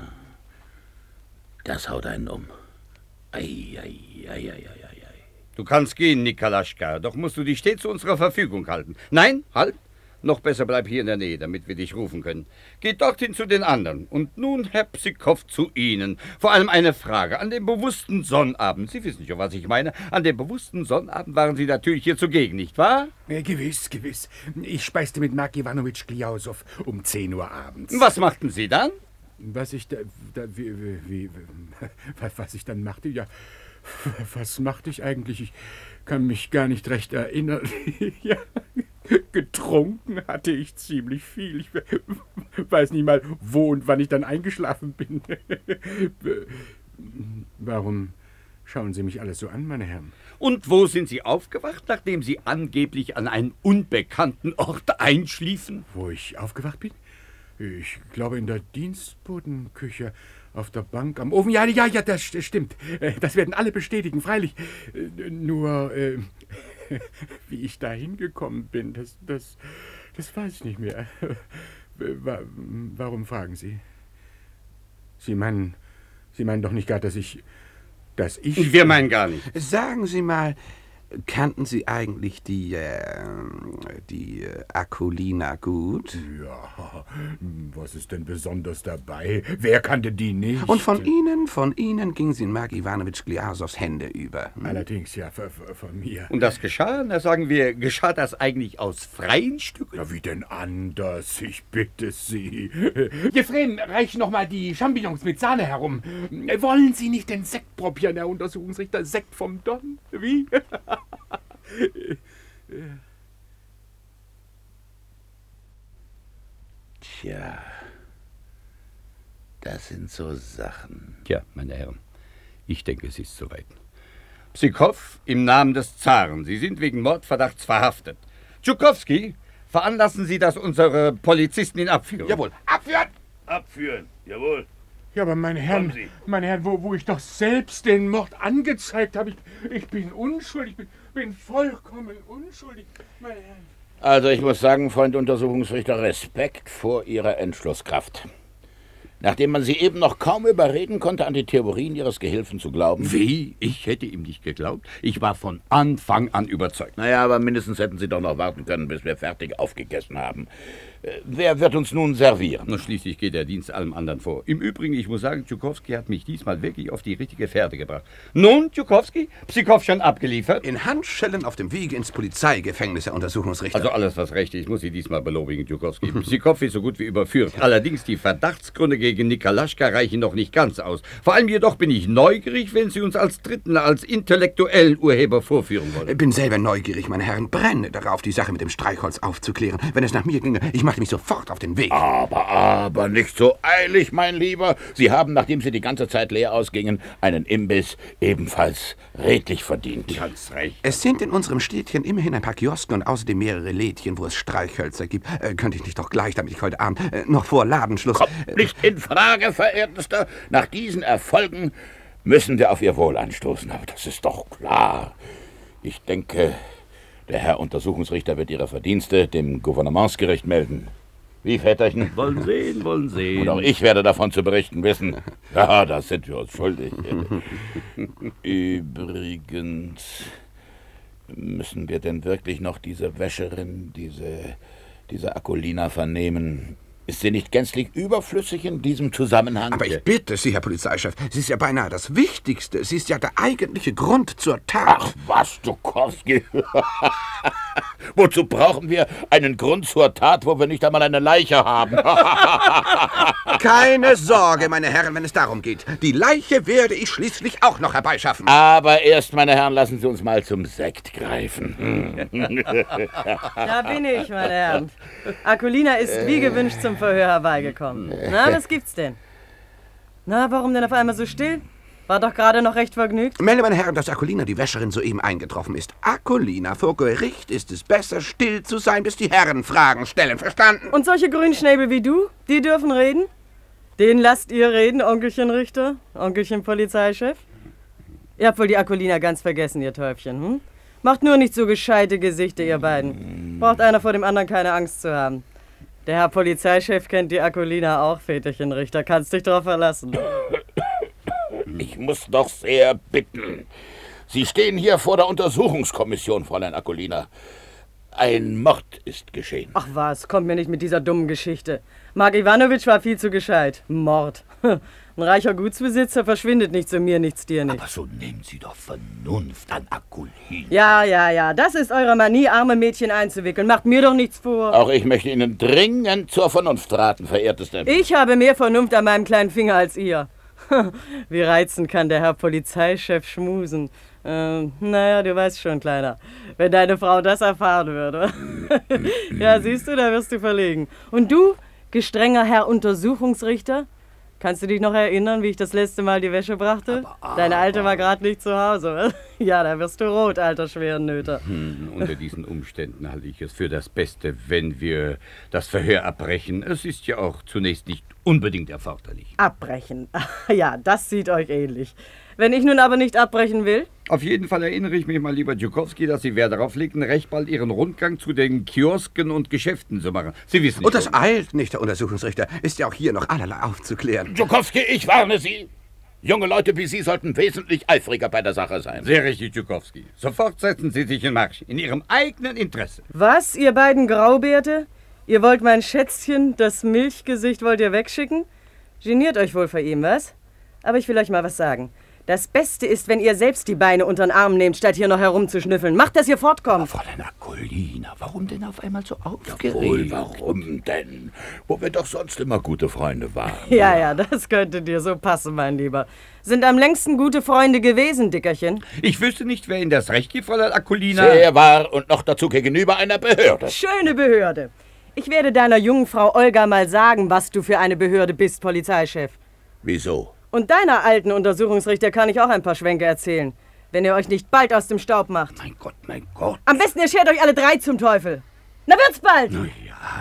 Das haut einen um. Ei. Du kannst gehen, Nikolaschka, doch musst du dich stets zu unserer Verfügung halten. Nein, halt. Noch besser bleib hier in der Nähe, damit wir dich rufen können. Geht dorthin zu den anderen. Und nun, Herr Psikow, zu Ihnen. Vor allem eine Frage. An dem bewussten Sonnabend, Sie wissen schon, was ich meine, an dem bewussten Sonnabend waren Sie natürlich hier zugegen, nicht wahr? Ja, gewiss. Ich speiste mit Mark Iwanowitsch Kliausow um 10 Uhr abends. Was machten Sie dann? Was ich was ich dann machte? Ja, was machte ich eigentlich? Ich kann mich gar nicht recht erinnern. Ja, getrunken hatte ich ziemlich viel. Ich weiß nicht mal, wo und wann ich dann eingeschlafen bin. Warum schauen Sie mich alles so an, meine Herren? Und wo sind Sie aufgewacht, nachdem Sie angeblich an einem unbekannten Ort einschliefen? Wo ich aufgewacht bin? Ich glaube in der Dienstbotenküche, auf der Bank, am Ofen. Ja, das stimmt. Das werden alle bestätigen, freilich. Nur, wie ich da hingekommen bin, das weiß ich nicht mehr. Warum fragen Sie? Sie meinen doch nicht gar, dass ich... Wir meinen gar nicht. Sagen Sie mal, kannten Sie eigentlich die Akulina gut? Ja, was ist denn besonders dabei? Wer kannte die nicht? Und von Ihnen ging sie in Mark Iwanowitsch Kliasows Hände über. Allerdings, ja, von mir. Und das geschah? Na, sagen wir, geschah das eigentlich aus freien Stücken? Ja, wie denn anders? Ich bitte Sie. Jefren, reich noch mal die Champignons mit Sahne herum. Wollen Sie nicht den Sekt probieren, Herr Untersuchungsrichter? Sekt vom Don? Wie? Tja, das sind so Sachen. Ja, meine Herren, ich denke, es ist soweit. Psikow, im Namen des Zaren, Sie sind wegen Mordverdachts verhaftet. Tschukowski, veranlassen Sie, dass unsere Polizisten ihn abführen. Jawohl, abführen! Abführen, jawohl. Ja, aber meine Herren, wo ich doch selbst den Mord angezeigt habe, ich bin unschuldig, bin vollkommen unschuldig, meine Herren. Also ich muss sagen, Freund Untersuchungsrichter, Respekt vor Ihrer Entschlusskraft. Nachdem man Sie eben noch kaum überreden konnte, an die Theorien Ihres Gehilfen zu glauben. Wie? Ich hätte ihm nicht geglaubt. Ich war von Anfang an überzeugt. Naja, aber mindestens hätten Sie doch noch warten können, bis wir fertig aufgegessen haben. Wer wird uns nun servieren? Na, schließlich geht der Dienst allem anderen vor. Im Übrigen, ich muss sagen, Tschukowski hat mich diesmal wirklich auf die richtige Fährte gebracht. Nun, Tschukowski, Psikow schon abgeliefert? In Handschellen auf dem Wege ins Polizeigefängnis, Herr Untersuchungsrichter. Also alles, was recht ist, muss ich diesmal belobigen, Tschukowski. Psikow ist so gut wie überführt. Allerdings, die Verdachtsgründe gegen Nikolaschka reichen noch nicht ganz aus. Vor allem jedoch bin ich neugierig, wenn Sie uns als Dritten, als intellektuellen Urheber vorführen wollen. Ich bin selber neugierig, meine Herren. Brenne darauf, die Sache mit dem Streichholz aufzuklären. Wenn es nach mir ginge, ich machte mich sofort auf den Weg. Aber nicht so eilig, mein Lieber. Sie haben, nachdem Sie die ganze Zeit leer ausgingen, einen Imbiss ebenfalls redlich verdient. Ganz recht. Es sind in unserem Städtchen immerhin ein paar Kiosken und außerdem mehrere Lädchen, wo es Streichhölzer gibt. Könnte ich nicht doch gleich, damit ich heute Abend noch vor Ladenschluss... Kommt nicht in Frage, Verehrtester. Nach diesen Erfolgen müssen wir auf Ihr Wohl anstoßen. Aber das ist doch klar. Ich denke, der Herr Untersuchungsrichter wird Ihre Verdienste dem Gouvernementsgericht melden. Wie, Väterchen? Wollen sehen, wollen sehen. Und auch ich werde davon zu berichten wissen. Ja, da sind wir uns schuldig. Übrigens, müssen wir denn wirklich noch diese Wäscherin, diese Akulina vernehmen? Ist sie nicht gänzlich überflüssig in diesem Zusammenhang? Aber ich bitte Sie, Herr Polizeichef, sie ist ja beinahe das Wichtigste. Sie ist ja der eigentliche Grund zur Tat. Ach was, Dukowski. Wozu brauchen wir einen Grund zur Tat, wo wir nicht einmal eine Leiche haben? Keine Sorge, meine Herren, wenn es darum geht. Die Leiche werde ich schließlich auch noch herbeischaffen. Aber erst, meine Herren, lassen Sie uns mal zum Sekt greifen. Da bin ich, meine Herren. Akulina ist wie gewünscht zum Verhör herbeigekommen. Na, was gibt's denn? Na, warum denn auf einmal so still? War doch gerade noch recht vergnügt. Melde, meine Herren, dass Akulina, die Wäscherin, soeben eingetroffen ist. Akulina, vor Gericht ist es besser, still zu sein, bis die Herren Fragen stellen. Verstanden? Und solche Grünschnäbel wie du, die dürfen reden? Den lasst ihr reden, Onkelchen Richter, Onkelchen Polizeichef? Ihr habt wohl die Akulina ganz vergessen, ihr Täubchen, hm? Macht nur nicht so gescheite Gesichter, ihr beiden. Braucht einer vor dem anderen keine Angst zu haben. Der Herr Polizeichef kennt die Akulina auch, Väterchen Richter. Kannst dich drauf verlassen. Ich muss doch sehr bitten. Sie stehen hier vor der Untersuchungskommission, Fräulein Akulina. Ein Mord ist geschehen. Ach was, kommt mir nicht mit dieser dummen Geschichte. Mark Iwanowitsch war viel zu gescheit. Mord. Ein reicher Gutsbesitzer verschwindet nicht zu mir, nichts dir nicht. Aber so nehmen Sie doch Vernunft an, Akulina. Ja, das ist eure Manie, arme Mädchen einzuwickeln. Macht mir doch nichts vor. Auch ich möchte Ihnen dringend zur Vernunft raten, verehrteste. Ich habe mehr Vernunft an meinem kleinen Finger als ihr. Wie reizend kann der Herr Polizeichef schmusen. Naja, du weißt schon, Kleiner, wenn deine Frau das erfahren würde. Ja, siehst du, da wirst du verlegen. Und du, gestrenger Herr Untersuchungsrichter, kannst du dich noch erinnern, wie ich das letzte Mal die Wäsche brachte? Deine Alte war gerade nicht zu Hause. Ja, da wirst du rot, alter Schwerennöter. Unter diesen Umständen halte ich es für das Beste, wenn wir das Verhör abbrechen. Es ist ja auch zunächst nicht unbedingt erforderlich. Abbrechen? Ja, das sieht euch ähnlich. Wenn ich nun aber nicht abbrechen will? Auf jeden Fall erinnere ich mich mal, lieber Tschukowski, dass Sie Wert darauf legten, recht bald Ihren Rundgang zu den Kiosken und Geschäften zu machen. Sie wissen nicht. Und das eilt nicht, Herr Untersuchungsrichter. Ist ja auch hier noch allerlei aufzuklären. Tschukowski, ich warne Sie. Junge Leute wie Sie sollten wesentlich eifriger bei der Sache sein. Sehr richtig, Tschukowski. Sofort setzen Sie sich in Marsch. In Ihrem eigenen Interesse. Was, ihr beiden Graubärte? Ihr wollt mein Schätzchen, das Milchgesicht, wollt ihr wegschicken? Geniert euch wohl vor ihm, was? Aber ich will euch mal was sagen. Das Beste ist, wenn ihr selbst die Beine unter den Arm nehmt, statt hier noch herumzuschnüffeln. Macht, dass ihr fortkommt. Aber Fräulein Akulina, warum denn auf einmal so aufgeregt? Warum denn? Wo wir doch sonst immer gute Freunde waren. Ja, das könnte dir so passen, mein Lieber. Sind am längsten gute Freunde gewesen, Dickerchen. Ich wüsste nicht, wer Ihnen das Recht gibt, Fräulein Akulina. Sehr wahr und noch dazu gegenüber einer Behörde. Schöne Behörde. Ich werde deiner jungen Frau Olga mal sagen, was du für eine Behörde bist, Polizeichef. Wieso? Und deiner alten Untersuchungsrichter kann ich auch ein paar Schwänke erzählen, wenn ihr euch nicht bald aus dem Staub macht. Mein Gott, mein Gott. Am besten ihr schert euch alle drei zum Teufel. Na wird's bald! Na ja,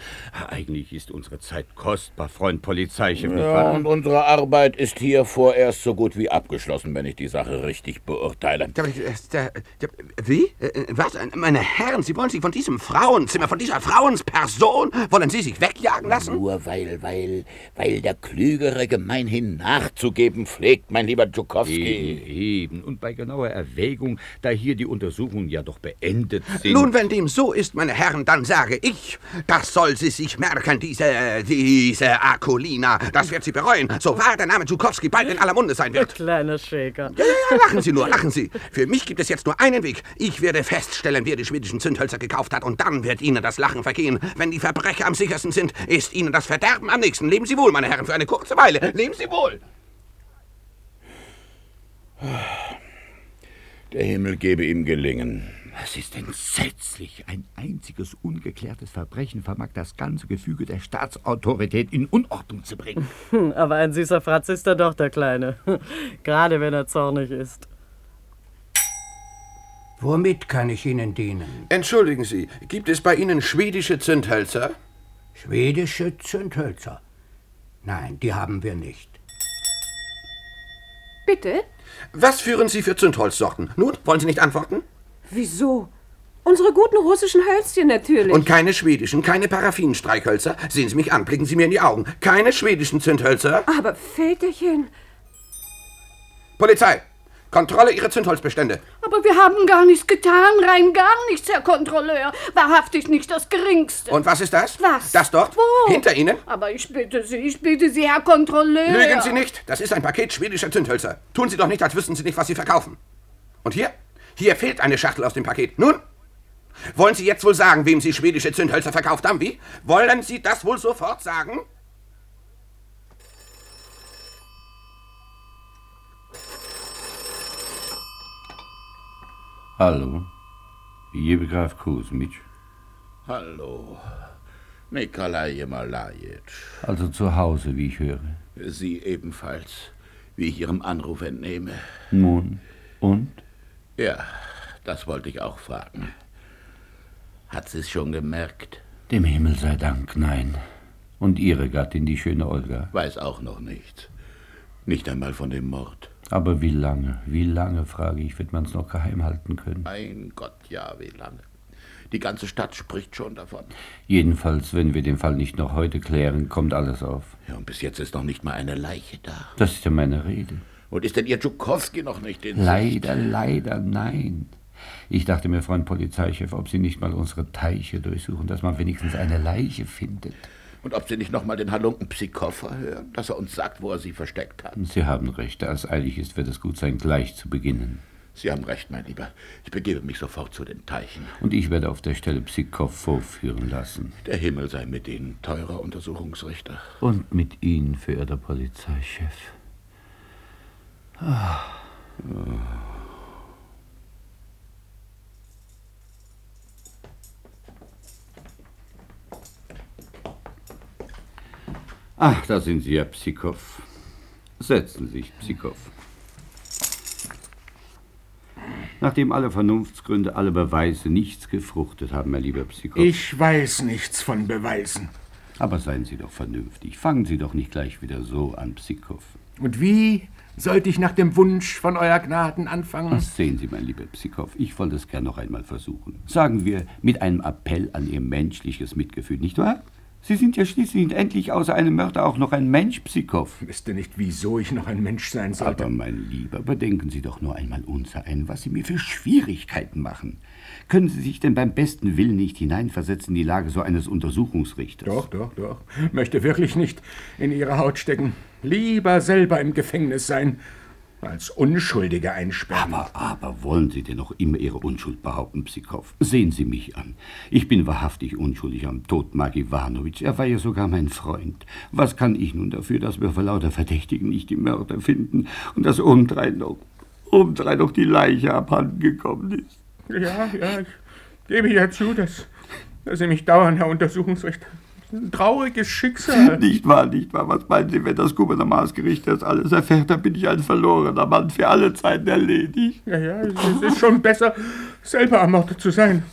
Eigentlich ist unsere Zeit kostbar, Freund Polizeichef. Ja, und unsere Arbeit ist hier vorerst so gut wie abgeschlossen, wenn ich die Sache richtig beurteile. Wie? Was? Meine Herren, Sie wollen sich von diesem Frauenzimmer, von dieser Frauensperson, wollen Sie sich wegjagen lassen? Nur weil der Klügere gemeinhin nachzugeben pflegt, mein lieber Tschukowski. Eben. Und bei genauer Erwägung, da hier die Untersuchungen ja doch beendet sind. Nun, wenn dem so ist, meine Herren, dann sage ich, das soll sie sich merken, diese Akulina. Das wird sie bereuen, so wahr der Name Tschukowski bald in aller Munde sein wird. Kleiner Schäker. Ja, lachen Sie nur, lachen Sie. Für mich gibt es jetzt nur einen Weg. Ich werde feststellen, wer die schwedischen Zündhölzer gekauft hat, und dann wird Ihnen das Lachen vergehen. Wenn die Verbrecher am sichersten sind, ist Ihnen das Verderben am nächsten. Leben Sie wohl, meine Herren, für eine kurze Weile. Leben Sie wohl. Der Himmel gebe ihm Gelingen. Es ist entsetzlich. Ein einziges ungeklärtes Verbrechen vermag das ganze Gefüge der Staatsautorität in Unordnung zu bringen. Aber ein süßer Fratz ist er doch, der Kleine. Gerade wenn er zornig ist. Womit kann ich Ihnen dienen? Entschuldigen Sie, gibt es bei Ihnen schwedische Zündhölzer? Schwedische Zündhölzer? Nein, die haben wir nicht. Bitte? Was führen Sie für Zündholzsorten? Nun, wollen Sie nicht antworten? Wieso? Unsere guten russischen Hölzchen natürlich. Und keine schwedischen, keine Paraffinstreichhölzer? Sehen Sie mich an, blicken Sie mir in die Augen. Keine schwedischen Zündhölzer? Aber Väterchen... Polizei! Kontrolle Ihrer Zündholzbestände. Aber wir haben gar nichts getan, rein gar nichts, Herr Kontrolleur. Wahrhaftig nicht das Geringste. Und was ist das? Was? Das dort? Wo? Hinter Ihnen? Aber ich bitte Sie, Herr Kontrolleur. Lügen Sie nicht, das ist ein Paket schwedischer Zündhölzer. Tun Sie doch nicht, als wüssten Sie nicht, was Sie verkaufen. Und hier? Hier fehlt eine Schachtel aus dem Paket. Nun? Wollen Sie jetzt wohl sagen, wem Sie schwedische Zündhölzer verkauft haben? Wie? Wollen Sie das wohl sofort sagen? Hallo, Jewe Graf Kusmitsch. Hallo, Nikolai Jemalajitsch. Also zu Hause, wie ich höre. Sie ebenfalls, wie ich Ihrem Anruf entnehme. Nun, und? Ja, das wollte ich auch fragen. Hat sie es schon gemerkt? Dem Himmel sei Dank, nein. Und Ihre Gattin, die schöne Olga? Weiß auch noch nichts. Nicht einmal von dem Mord. Aber wie lange, frage ich, wird man es noch geheim halten können? Mein Gott, ja, wie lange? Die ganze Stadt spricht schon davon. Jedenfalls, wenn wir den Fall nicht noch heute klären, kommt alles auf. Ja, und bis jetzt ist noch nicht mal eine Leiche da. Das ist ja meine Rede. Und ist denn Ihr Tschukowski noch nicht in Sicht? Leider, nein. Ich dachte mir, Freund Polizeichef, ob Sie nicht mal unsere Teiche durchsuchen, dass man wenigstens eine Leiche findet. Und ob Sie nicht noch mal den Halunken Psikow verhören, dass er uns sagt, wo er sie versteckt hat. Sie haben recht, da es eilig ist, wird es gut sein, gleich zu beginnen. Sie haben recht, mein Lieber. Ich begebe mich sofort zu den Teichen. Und ich werde auf der Stelle Psikow vorführen lassen. Der Himmel sei mit Ihnen, teurer Untersuchungsrichter. Und mit Ihnen, verehrter Polizeichef. Ach, da sind Sie ja, Psikow. Setzen Sie sich, Psikow. Nachdem alle Vernunftsgründe, alle Beweise nichts gefruchtet haben, mein lieber Psikow. Ich weiß nichts von Beweisen. Aber seien Sie doch vernünftig. Fangen Sie doch nicht gleich wieder so an, Psikow. Und wie sollte ich nach dem Wunsch von Euer Gnaden anfangen? Was sehen Sie, mein lieber Psikow, ich wollte es gern noch einmal versuchen. Sagen wir mit einem Appell an Ihr menschliches Mitgefühl, nicht wahr? Sie sind ja schließlich und endlich außer einem Mörder auch noch ein Mensch, Psikow. Ich wüsste nicht, wieso ich noch ein Mensch sein sollte. Aber, mein Lieber, bedenken Sie doch nur einmal unserein, was Sie mir für Schwierigkeiten machen. Können Sie sich denn beim besten Willen nicht hineinversetzen in die Lage so eines Untersuchungsrichters? Doch. Möchte wirklich nicht in Ihre Haut stecken. Lieber selber im Gefängnis sein, als Unschuldige einsperren. Aber wollen Sie denn noch immer Ihre Unschuld behaupten, Psikow? Sehen Sie mich an. Ich bin wahrhaftig unschuldig am Tod Mark Iwanowitsch. Er war ja sogar mein Freund. Was kann ich nun dafür, dass wir vor lauter Verdächtigen nicht die Mörder finden und dass obendrein noch die Leiche abhanden gekommen ist? Ja, ich gebe ja zu, dass Sie mich dauern, Herr Untersuchungsrichter. Ein trauriges Schicksal. Nicht wahr. Was meinen Sie, wenn das Gouvernementsgericht das alles erfährt, dann bin ich ein verlorener Mann, für alle Zeiten erledigt. Ja, es ist schon besser, selber ermordet zu sein.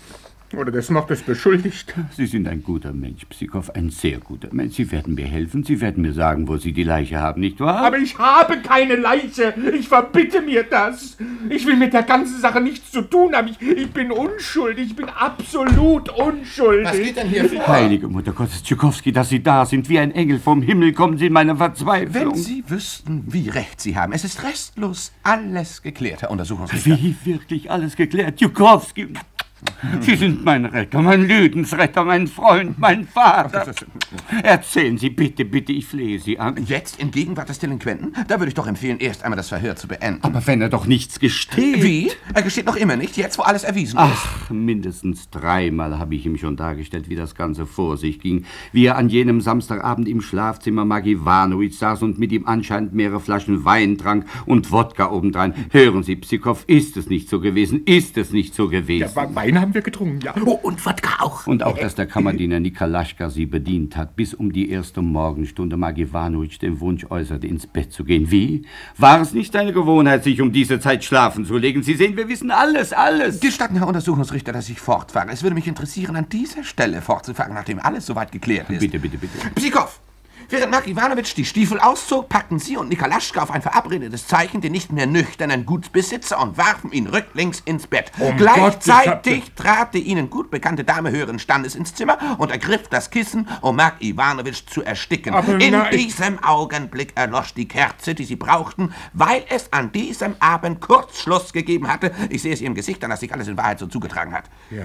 oder des Mordes beschuldigt. Sie sind ein guter Mensch, Psikow, ein sehr guter Mensch. Sie werden mir helfen, Sie werden mir sagen, wo Sie die Leiche haben, nicht wahr? Aber ich habe keine Leiche. Ich verbitte mir das. Ich will mit der ganzen Sache nichts zu tun haben. Ich bin unschuldig. Ich bin absolut unschuldig. Was geht denn hier vor? Heilige Mutter Gottes, Tschukowski, dass Sie da sind, wie ein Engel vom Himmel, kommen Sie in meine Verzweiflung. Wenn Sie wüssten, wie recht Sie haben. Es ist restlos alles geklärt, Herr Untersuchungsrichter. Wie wirklich alles geklärt, Tschukowski. Sie sind mein Retter, mein Lüdensretter, mein Freund, mein Vater. Erzählen Sie bitte, bitte, ich flehe Sie an. Jetzt in Gegenwart des Delinquenten? Da würde ich doch empfehlen, erst einmal das Verhör zu beenden. Aber wenn er doch nichts gesteht. Wie? Er gesteht noch immer nicht, jetzt wo alles erwiesen ist. Ach, mindestens 3-mal habe ich ihm schon dargestellt, wie das Ganze vor sich ging. Wie er an jenem Samstagabend im Schlafzimmer Maggi Iwanowitsch saß und mit ihm anscheinend mehrere Flaschen Wein trank und Wodka obendrein. Hören Sie, Psikow, ist es nicht so gewesen? Ist es nicht so gewesen? Ja, Wein haben wir getrunken, ja. Oh, und Wodka auch. Und auch, dass der Kammerdiener Nikolaschka sie bedient hat, bis um die erste Morgenstunde Maggi Iwanowitsch den Wunsch äußerte, ins Bett zu gehen. Wie? War es nicht seine Gewohnheit, sich um diese Zeit schlafen zu legen? Sie sehen, wir wissen alles, alles. Gestatten, Herr Untersuchungsrichter, dass ich fortfahre. Es würde mich interessieren, an dieser Stelle fortzufahren, nachdem alles soweit geklärt ist. Bitte, bitte, bitte. Psikow! Während Maggi Iwanowitsch die Stiefel auszog, packten Sie und Nikolaschka auf ein verabredetes Zeichen den nicht mehr nüchternen Gutsbesitzer und warfen ihn rücklings ins Bett. Gleichzeitig trat die Ihnen gut bekannte Dame höheren Standes ins Zimmer und ergriff das Kissen, um Maggi Iwanowitsch zu ersticken. In diesem Augenblick erlosch die Kerze, die Sie brauchten, weil es an diesem Abend Kurzschluss gegeben hatte. Ich sehe es Ihrem Gesicht an, dass sich alles in Wahrheit so zugetragen hat. Ja,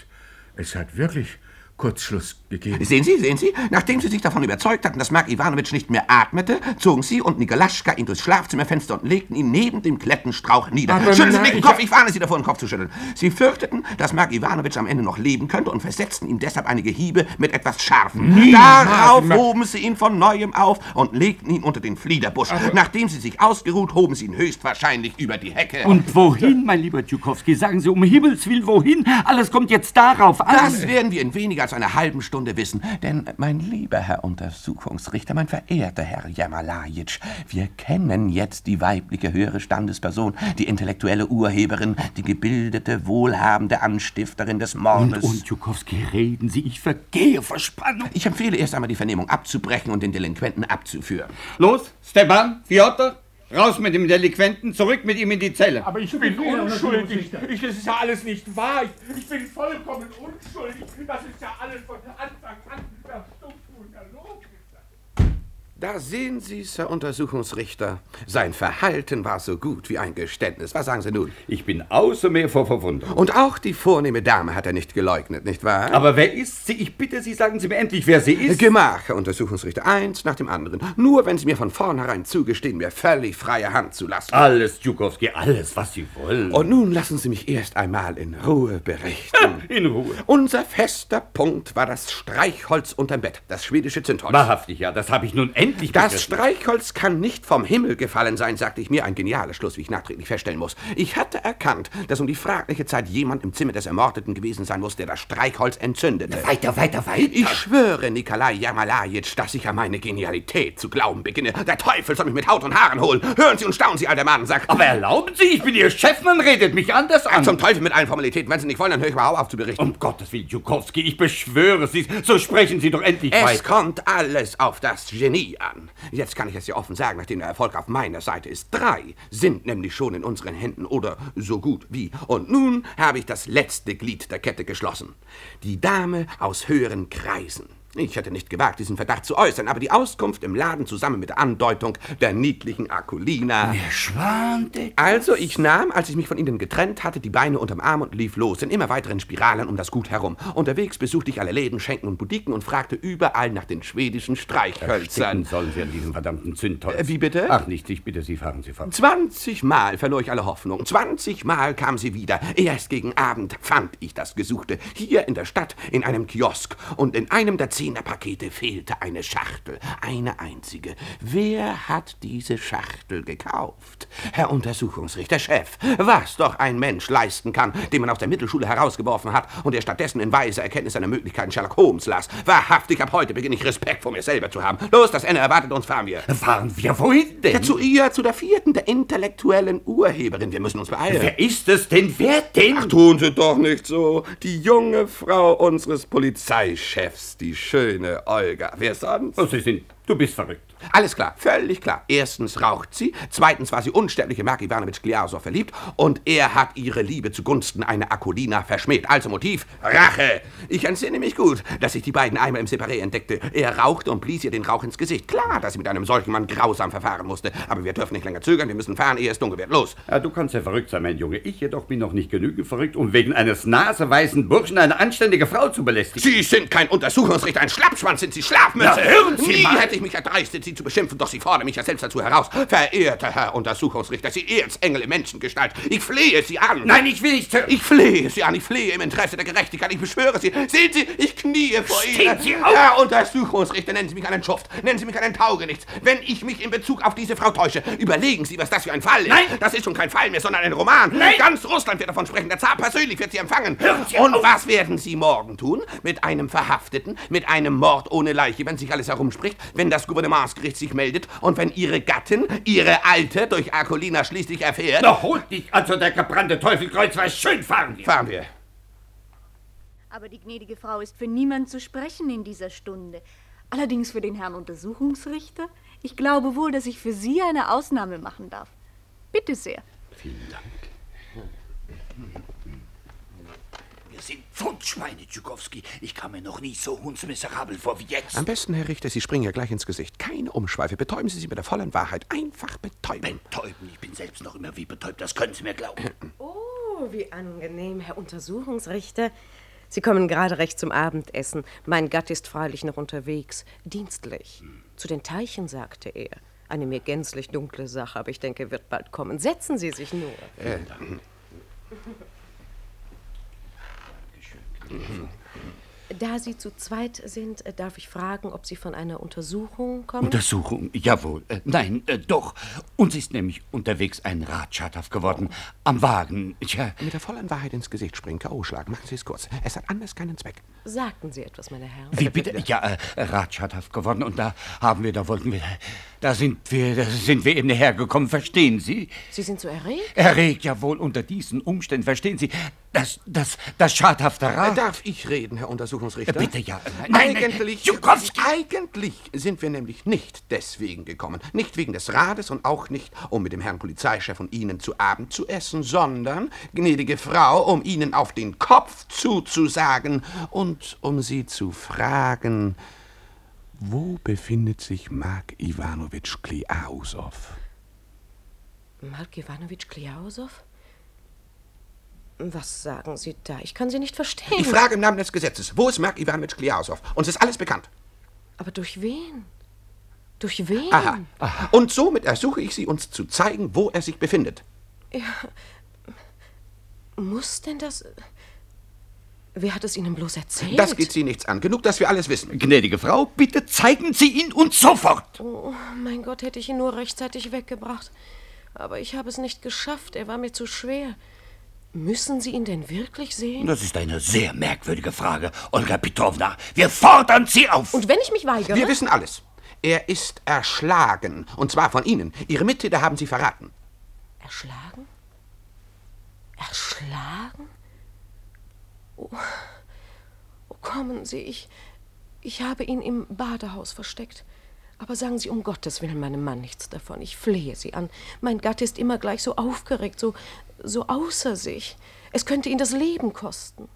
es hat wirklich Kurzschluss gegeben. Sehen Sie? Nachdem Sie sich davon überzeugt hatten, dass Maggi Iwanowitsch nicht mehr atmete, zogen Sie und Nikolaschka ihn durchs Schlafzimmerfenster und legten ihn neben dem Klettenstrauch nieder. Schütteln Sie nicht den Kopf, ich warne Sie davor, den Kopf zu schütteln. Sie fürchteten, dass Maggi Iwanowitsch am Ende noch leben könnte und versetzten ihm deshalb einige Hiebe mit etwas Scharfem. Darauf hoben Sie ihn von Neuem auf und legten ihn unter den Fliederbusch. Nachdem Sie sich ausgeruht, hoben Sie ihn höchstwahrscheinlich über die Hecke. Und wohin, mein lieber Tschukowski? Sagen Sie um Himmels Willen, wohin? Alles kommt jetzt darauf an. Das werden wir in weniger als einer halben Stunde wissen. Denn, mein lieber Herr Untersuchungsrichter, mein verehrter Herr Jamalajitsch, wir kennen jetzt die weibliche höhere Standesperson, die intellektuelle Urheberin, die gebildete, wohlhabende Anstifterin des Mordes. Und Tschukowski, reden Sie, ich vergehe vor Spannung. Ich empfehle erst einmal die Vernehmung abzubrechen und den Delinquenten abzuführen. Los, Stepan, Fjodor, raus mit dem Delinquenten, zurück mit ihm in die Zelle. Aber ich bin unschuldig. Das ist ja alles nicht wahr. Ich bin vollkommen unschuldig. Das ist ja alles von Anfang an verstummt und erlogen. Da sehen Sie's, Herr Untersuchungsrichter. Sein Verhalten war so gut wie ein Geständnis. Was sagen Sie nun? Ich bin außer mir vor Verwunderung. Und auch die vornehme Dame hat er nicht geleugnet, nicht wahr? Aber wer ist sie? Ich bitte Sie, sagen Sie mir endlich, wer sie ist. Gemach, Herr Untersuchungsrichter, eins nach dem anderen. Nur wenn Sie mir von vornherein zugestehen, mir völlig freie Hand zu lassen. Alles, Tschukowski, alles, was Sie wollen. Und nun lassen Sie mich erst einmal in Ruhe berichten. In Ruhe. Unser fester Punkt war das Streichholz unterm Bett, das schwedische Zündholz. Wahrhaftig, ja, das habe ich nun endlich begriffen. Das Streichholz kann nicht vom Himmel gefallen sein, sagte ich mir. Ein genialer Schluss, wie ich nachträglich feststellen muss. Ich hatte erkannt, dass um die fragliche Zeit jemand im Zimmer des Ermordeten gewesen sein muss, der das Streichholz entzündete. Weiter. Ich schwöre, Nikolai Jamalajitsch, dass ich an meine Genialität zu glauben beginne. Der Teufel soll mich mit Haut und Haaren holen. Hören Sie und staunen Sie, alter Madensack. Aber erlauben Sie, ich bin Ihr Chef, man redet mich anders an. Zum Teufel mit allen Formalitäten. Wenn Sie nicht wollen, dann höre ich mal auf zu berichten. Um Gottes Willen, Tschukowski, ich beschwöre Sie, so sprechen Sie doch endlich weiter. Es kommt alles auf das Genie an. Jetzt kann ich es ja offen sagen, nachdem der Erfolg auf meiner Seite ist. 3 sind nämlich schon in unseren Händen oder so gut wie. Und nun habe ich das letzte Glied der Kette geschlossen. Die Dame aus höheren Kreisen. Ich hätte nicht gewagt, diesen Verdacht zu äußern, aber die Auskunft im Laden zusammen mit der Andeutung der niedlichen Akulina. Mir schwante. Also, ich nahm, als ich mich von ihnen getrennt hatte, die Beine unterm Arm und lief los in immer weiteren Spiralen um das Gut herum. Unterwegs besuchte ich alle Läden, Schenken und Boutiquen und fragte überall nach den schwedischen Streichhölzern. Ersticken sollen Sie an diesem verdammten Zündholz. Wie bitte? Ach, nichts, ich bitte Sie, fahren Sie fort. 20 Mal verlor ich alle Hoffnung. 20 Mal kam sie wieder. Erst gegen Abend fand ich das Gesuchte. Hier in der Stadt, in einem Kiosk. Und in einem der 10 10er Pakete fehlte eine Schachtel, eine einzige. Wer hat diese Schachtel gekauft? Herr Untersuchungsrichter, Chef, was doch ein Mensch leisten kann, den man aus der Mittelschule herausgeworfen hat und der stattdessen in weiser Erkenntnis seiner Möglichkeiten Sherlock Holmes las. Wahrhaftig, ab heute beginne ich Respekt vor mir selber zu haben. Los, das Ende erwartet uns, fahren wir. Fahren wir wohin denn? Ja, zu ihr, zu der 4., der intellektuellen Urheberin. Wir müssen uns beeilen. Wer ist es denn? Wer denn? Ach, tun Sie doch nicht so. Die junge Frau unseres Polizeichefs, die schöne Olga. Wer sonst? Oh, du bist verrückt. Alles klar, völlig klar. Erstens raucht sie, zweitens war sie unsterbliche Mark Iwanowitsch Gliasow verliebt und er hat ihre Liebe zugunsten einer Akolina verschmäht. Also Motiv, Rache. Ich entsinne mich gut, dass ich die beiden einmal im Separé entdeckte. Er rauchte und blies ihr den Rauch ins Gesicht. Klar, dass sie mit einem solchen Mann grausam verfahren musste. Aber wir dürfen nicht länger zögern, wir müssen fahren, ehe es dunkel wird. Los! Ja, du kannst ja verrückt sein, mein Junge. Ich jedoch bin noch nicht genügend verrückt, um wegen eines naseweißen Burschen eine anständige Frau zu belästigen. Sie sind kein Untersuchungsrichter, ein Schlappschwanz sind Sie, Schlafmütze! Na, hören Sie Nie mal. hätte ich mich erdreistet, Sie zu beschimpfen, doch Sie fordern mich ja selbst dazu heraus. Verehrter Herr Untersuchungsrichter, Sie Erzengel in Menschengestalt, ich flehe Sie an. Nein, ich will nicht hören. Ich flehe Sie an, ich flehe im Interesse der Gerechtigkeit, ich beschwöre Sie. Sehen Sie, ich kniee vor Stehen Ihnen. Sie auf! Herr Untersuchungsrichter, nennen Sie mich einen Schuft, nennen Sie mich einen Taugenichts. Wenn ich mich in Bezug auf diese Frau täusche, überlegen Sie, was das für ein Fall ist. Nein! Das ist schon kein Fall mehr, sondern ein Roman. Nein! Ganz Russland wird davon sprechen, der Zar persönlich wird Sie empfangen. Hören Sie Und auf! was werden Sie morgen tun? Mit einem Verhafteten, mit einem Mord ohne Leiche, wenn sich alles herumspricht, wenn das Gouvernementsgericht sich meldet und wenn Ihre Gattin, Ihre Alte, durch Akolina schließlich erfährt... Na, holt dich also der gebrannte Teufelkreuz, was schön fahren wir. Fahren wir. Aber die gnädige Frau ist für niemand zu sprechen in dieser Stunde. Allerdings für den Herrn Untersuchungsrichter. Ich glaube wohl, dass ich für Sie eine Ausnahme machen darf. Bitte sehr. Vielen Dank. Wir sind Pfundschweine, Tschukowski. Ich kam mir noch nie so hundsmiserabel vor wie jetzt. Am besten, Herr Richter, Sie springen ja gleich ins Gesicht. Keine Umschweife. Betäuben Sie sich mit der vollen Wahrheit. Einfach betäuben. Betäuben? Ich bin selbst noch immer wie betäubt. Das können Sie mir glauben. Oh, wie angenehm, Herr Untersuchungsrichter. Sie kommen gerade recht zum Abendessen. Mein Gatt ist freilich noch unterwegs. Dienstlich. Zu den Teichen, sagte er. Eine mir gänzlich dunkle Sache, aber ich denke, er wird bald kommen. Setzen Sie sich nur. Da Sie zu zweit sind, darf ich fragen, ob Sie von einer Untersuchung kommen? Untersuchung, jawohl. Nein, doch. Uns ist nämlich unterwegs ein Rad schadhaft geworden. Am Wagen. Tja. Mit der vollen Wahrheit ins Gesicht springen. K.O.-Schlag. Machen Sie es kurz. Es hat anders keinen Zweck. Sagten Sie etwas, meine Herren? Wie bitte? Ja, Rad schadhaft geworden. Und da sind wir eben hergekommen. Verstehen Sie? Sie sind so erregt? Erregt, jawohl. Unter diesen Umständen. Verstehen Sie? Das schadhafte Rad. Darf ich reden, Herr Untersuchungsrichter? Bitte, ja. Eigentlich sind wir nämlich nicht deswegen gekommen. Nicht wegen des Rades und auch nicht, um mit dem Herrn Polizeichef und Ihnen zu Abend zu essen, sondern, gnädige Frau, um Ihnen auf den Kopf zuzusagen und um Sie zu fragen, wo befindet sich Mark Iwanowitsch Gliasow? Mark Iwanowitsch Gliasow? Was sagen Sie da? Ich kann Sie nicht verstehen. Ich frage im Namen des Gesetzes, wo ist Mark Iwanowitsch Gliasow? Uns ist alles bekannt. Aber durch wen? Durch wen? Aha. Und somit ersuche ich Sie, uns zu zeigen, wo er sich befindet. Ja. Muss denn das... Wer hat es Ihnen bloß erzählt? Das geht Sie nichts an. Genug, dass wir alles wissen. Gnädige Frau, bitte zeigen Sie ihn uns sofort. Oh, mein Gott, hätte ich ihn nur rechtzeitig weggebracht. Aber ich habe es nicht geschafft. Er war mir zu schwer. Müssen Sie ihn denn wirklich sehen? Das ist eine sehr merkwürdige Frage, Olga Petrovna. Wir fordern Sie auf. Und wenn ich mich weigere? Wir wissen alles. Er ist erschlagen. Und zwar von Ihnen. Ihre Mittäter haben Sie verraten. Erschlagen? Erschlagen? Oh, kommen Sie, ich habe ihn im Badehaus versteckt. Aber sagen Sie um Gottes Willen meinem Mann nichts davon. Ich flehe Sie an. Mein Gatte ist immer gleich so aufgeregt, so außer sich. Es könnte ihn das Leben kosten.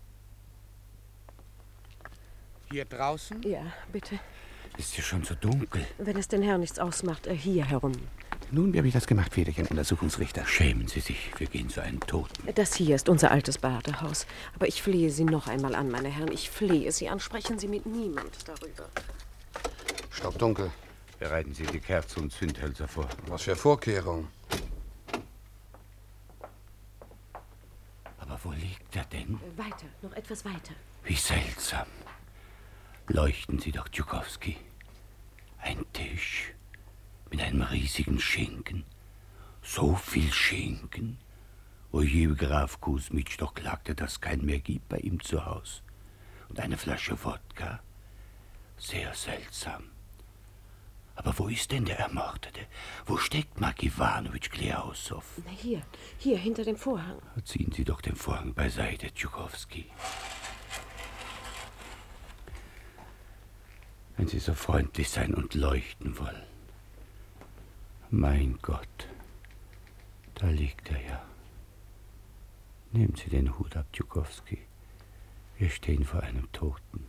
Hier draußen? Ja, bitte. Ist hier schon so dunkel. Wenn es den Herrn nichts ausmacht, hier herum. Nun, wie habe ich das gemacht, Federchen, Untersuchungsrichter? Schämen Sie sich, wir gehen zu einem Toten. Das hier ist unser altes Badehaus. Aber ich flehe Sie noch einmal an, meine Herren. Ich flehe Sie an. Sprechen Sie mit niemand darüber. Stockdunkel. Bereiten Sie die Kerze und Zündhölzer vor. Was für Vorkehrungen? Aber wo liegt er denn? Weiter, noch etwas weiter. Wie seltsam. Leuchten Sie doch, Tchukowski. Ein Tisch mit einem riesigen Schinken. So viel Schinken. Oje, Graf Kusmitsch doch klagte, dass es keinen mehr gibt bei ihm zu Haus. Und eine Flasche Wodka. Sehr seltsam. Aber wo ist denn der Ermordete? Wo steckt Mark Iwanowitsch Kleausow? Na hier, hinter dem Vorhang. Ziehen Sie doch den Vorhang beiseite, Tchukowski. Wenn Sie so freundlich sein und leuchten wollen. Mein Gott, da liegt er ja. Nehmen Sie den Hut ab, Tchukowski. Wir stehen vor einem Toten.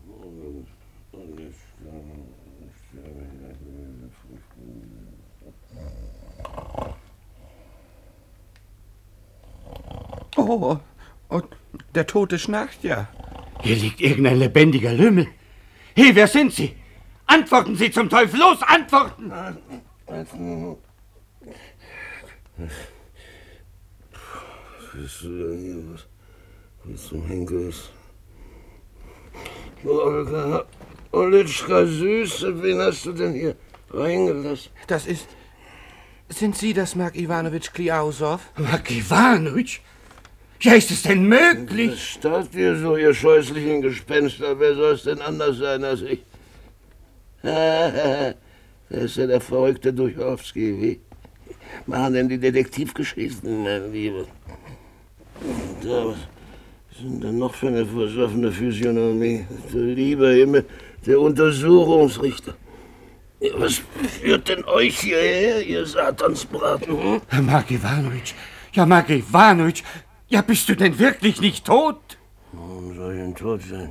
Oh, der Tote schnarcht ja. Hier liegt irgendein lebendiger Lümmel. Hey, wer sind Sie? Antworten Sie zum Teufel! Los, antworten! Was ist denn hier? Was zum Henker ist? Olga, Olitschka Süße, wen hast du denn hier reingelassen? Das ist... Sind Sie das, Mark Iwanowitsch Kleausow? Mark Iwanowitsch? Ja, ist es denn möglich? Was starrt ihr so, ihr scheußlichen Gespenster? Wer soll es denn anders sein als ich? Da ist ja der verrückte Duchowski. Wie machen denn die Detektivgeschichten, mein Lieber? Da, was sind denn noch für eine versoffene Physiognomie? Du lieber Himmel, der Untersuchungsrichter. Was führt denn euch hierher, ihr Satansbraten? Hm? Mark Iwanowitsch, ja, Mark Iwanowitsch, ja, bist du denn wirklich nicht tot? Warum soll ich denn tot sein?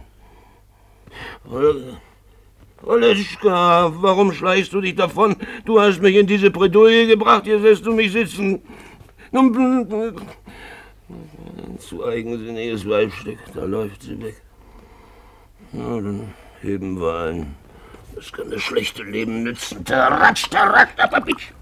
Olitschka, warum schleichst du dich davon? Du hast mich in diese Bredouille gebracht, jetzt lässt du mich sitzen. Ein zu eigensinniges Weibstück, da läuft sie weg. Na, dann heben wir ein. Das kann das schlechte Leben nützen. Taratsch, taratsch, tapapitsch.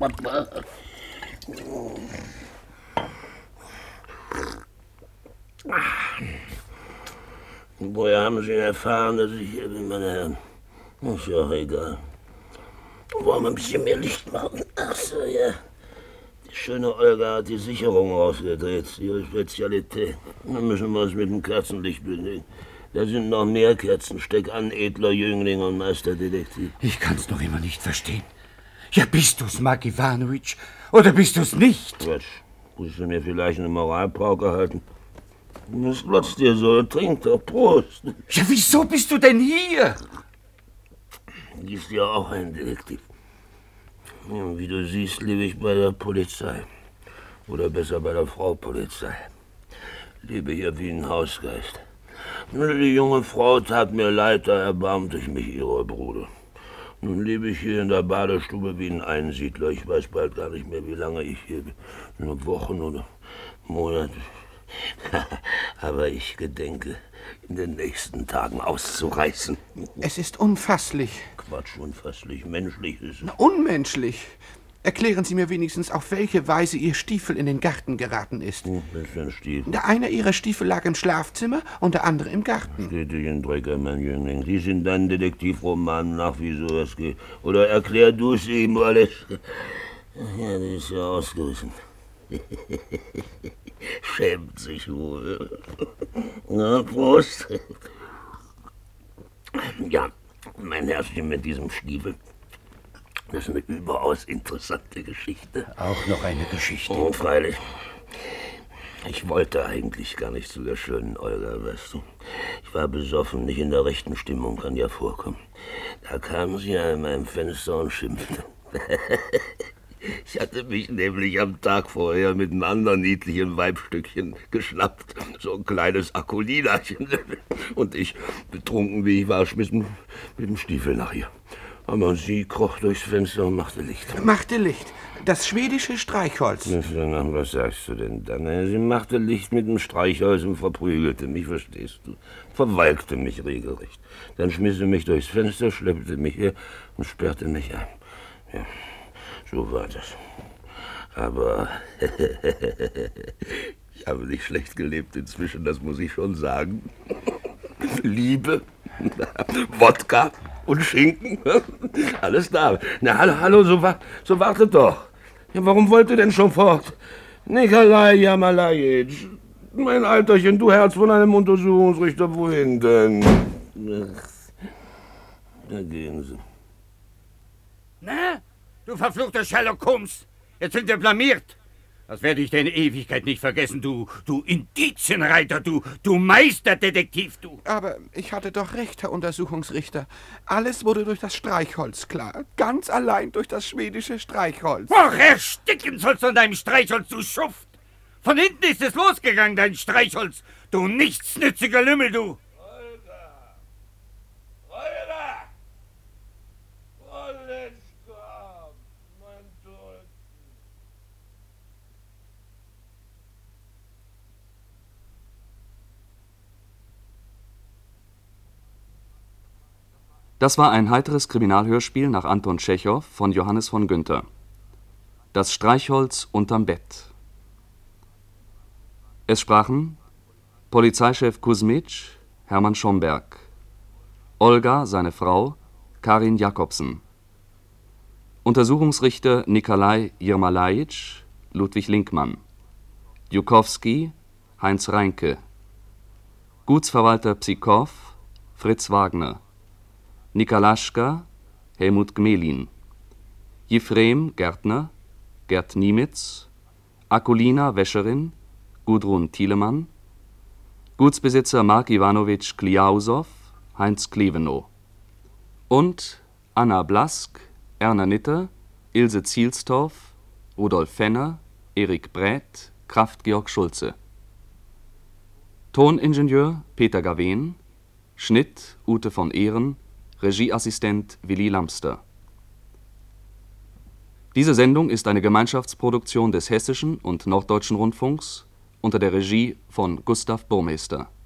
Woher haben Sie erfahren, dass ich hier bin, meine Herren? Ist ja auch egal. Wollen wir ein bisschen mehr Licht machen? Ach so, ja. Die schöne Olga hat die Sicherung rausgedreht. Ihre Spezialität. Dann müssen wir uns mit dem Kerzenlicht belegen. Da sind noch mehr Kerzen. Steck an, edler Jüngling und Meisterdetektiv. Ich kann's doch immer nicht verstehen. Ja, bist du's, Mark Iwanowitsch? Oder bist du's nicht? Quatsch. Musst du mir vielleicht eine Moralpauke halten? Was glotzt dir so? Trink doch, Prost. Ja, wieso bist du denn hier? Die ist ja auch ein Detektiv. Ja, wie du siehst, lebe ich bei der Polizei. Oder besser bei der Frau Polizei. Lebe hier wie ein Hausgeist. Die junge Frau tat mir leid, da erbarmte ich mich ihrer Bruder. Nun lebe ich hier in der Badestube wie ein Einsiedler. Ich weiß bald gar nicht mehr, wie lange ich hier bin. Nur Wochen oder Monate. Aber ich gedenke, in den nächsten Tagen auszureißen. Es ist unfasslich. Quatsch, unfasslich. Menschlich ist es. Unmenschlich. Erklären Sie mir wenigstens, auf welche Weise Ihr Stiefel in den Garten geraten ist. Was für ein Stiefel? Der eine Ihrer Stiefel lag im Schlafzimmer und der andere im Garten. Steht dich in Drecker, mein Jüngling. Lies in deinen Detektivromanen nach, wie sowas geht. Oder erklär du es ihm alles. Ja, die ist ja ausgerissen. Schämt sich wohl. Na, Prost. Ja, mein Herrchen mit diesem Stiefel. Das ist eine überaus interessante Geschichte. Auch noch eine Geschichte. Oh, freilich. Ich wollte eigentlich gar nicht zu der schönen Olga, weißt du. Ich war besoffen, nicht in der rechten Stimmung, kann ja vorkommen. Da kam sie an meinem Fenster und schimpfte. Ich hatte mich nämlich am Tag vorher mit einem anderen niedlichen Weibstückchen geschnappt. So ein kleines Akulinachen. Und ich, betrunken wie ich war, schmiss mit dem Stiefel nach ihr. Aber sie kroch durchs Fenster und machte Licht. Machte Licht? Das schwedische Streichholz. Was sagst du denn dann? Sie machte Licht mit dem Streichholz und verprügelte mich, verstehst du? Verwalkte mich regelrecht. Dann schmiss sie mich durchs Fenster, schleppte mich her und sperrte mich ein. Ja, so war das. Aber ich habe nicht schlecht gelebt inzwischen, das muss ich schon sagen. Liebe. Wodka und Schinken, alles da. Na, hallo, so wartet doch. Ja, warum wollt ihr denn schon fort? Nikolai Jamalajitsch, mein Alterchen, du Herz von einem Untersuchungsrichter, wohin denn? Ach, da gehen sie. Na, du verfluchter Sherlock Holmes, jetzt sind wir blamiert. Das werde ich dir in Ewigkeit nicht vergessen, du Indizienreiter, du Meisterdetektiv, du. Aber ich hatte doch recht, Herr Untersuchungsrichter. Alles wurde durch das Streichholz klar. Ganz allein durch das schwedische Streichholz. Ach, ersticken sollst du an deinem Streichholz, du Schuft. Von hinten ist es losgegangen, dein Streichholz, du nichtsnütziger Lümmel, du. Das war ein heiteres Kriminalhörspiel nach Anton Tschechow von Johannes von Günther. Das Streichholz unterm Bett. Es sprachen Polizeichef Kusmitsch, Hermann Schomberg, Olga, seine Frau, Karin Jakobsen, Untersuchungsrichter Nikolai Jermalajitsch, Ludwig Linkmann, Jukowski, Heinz Reinke, Gutsverwalter Psikow, Fritz Wagner, Nikolaschka, Helmut Gmelin, Jefrem, Gärtner, Gerd Niemitz, Akulina, Wäscherin, Gudrun Thielemann, Gutsbesitzer Mark Iwanowitsch Kliausow, Heinz Klevenow und Anna Blask, Erna Nitter, Ilse Zielstorff, Rudolf Fenner, Erik Bräth, Kraft Georg Schulze. Toningenieur Peter Gawen, Schnitt Ute von Ehren, Regieassistent Willi Lamster. Diese Sendung ist eine Gemeinschaftsproduktion des Hessischen und Norddeutschen Rundfunks unter der Regie von Gustav Burmeister.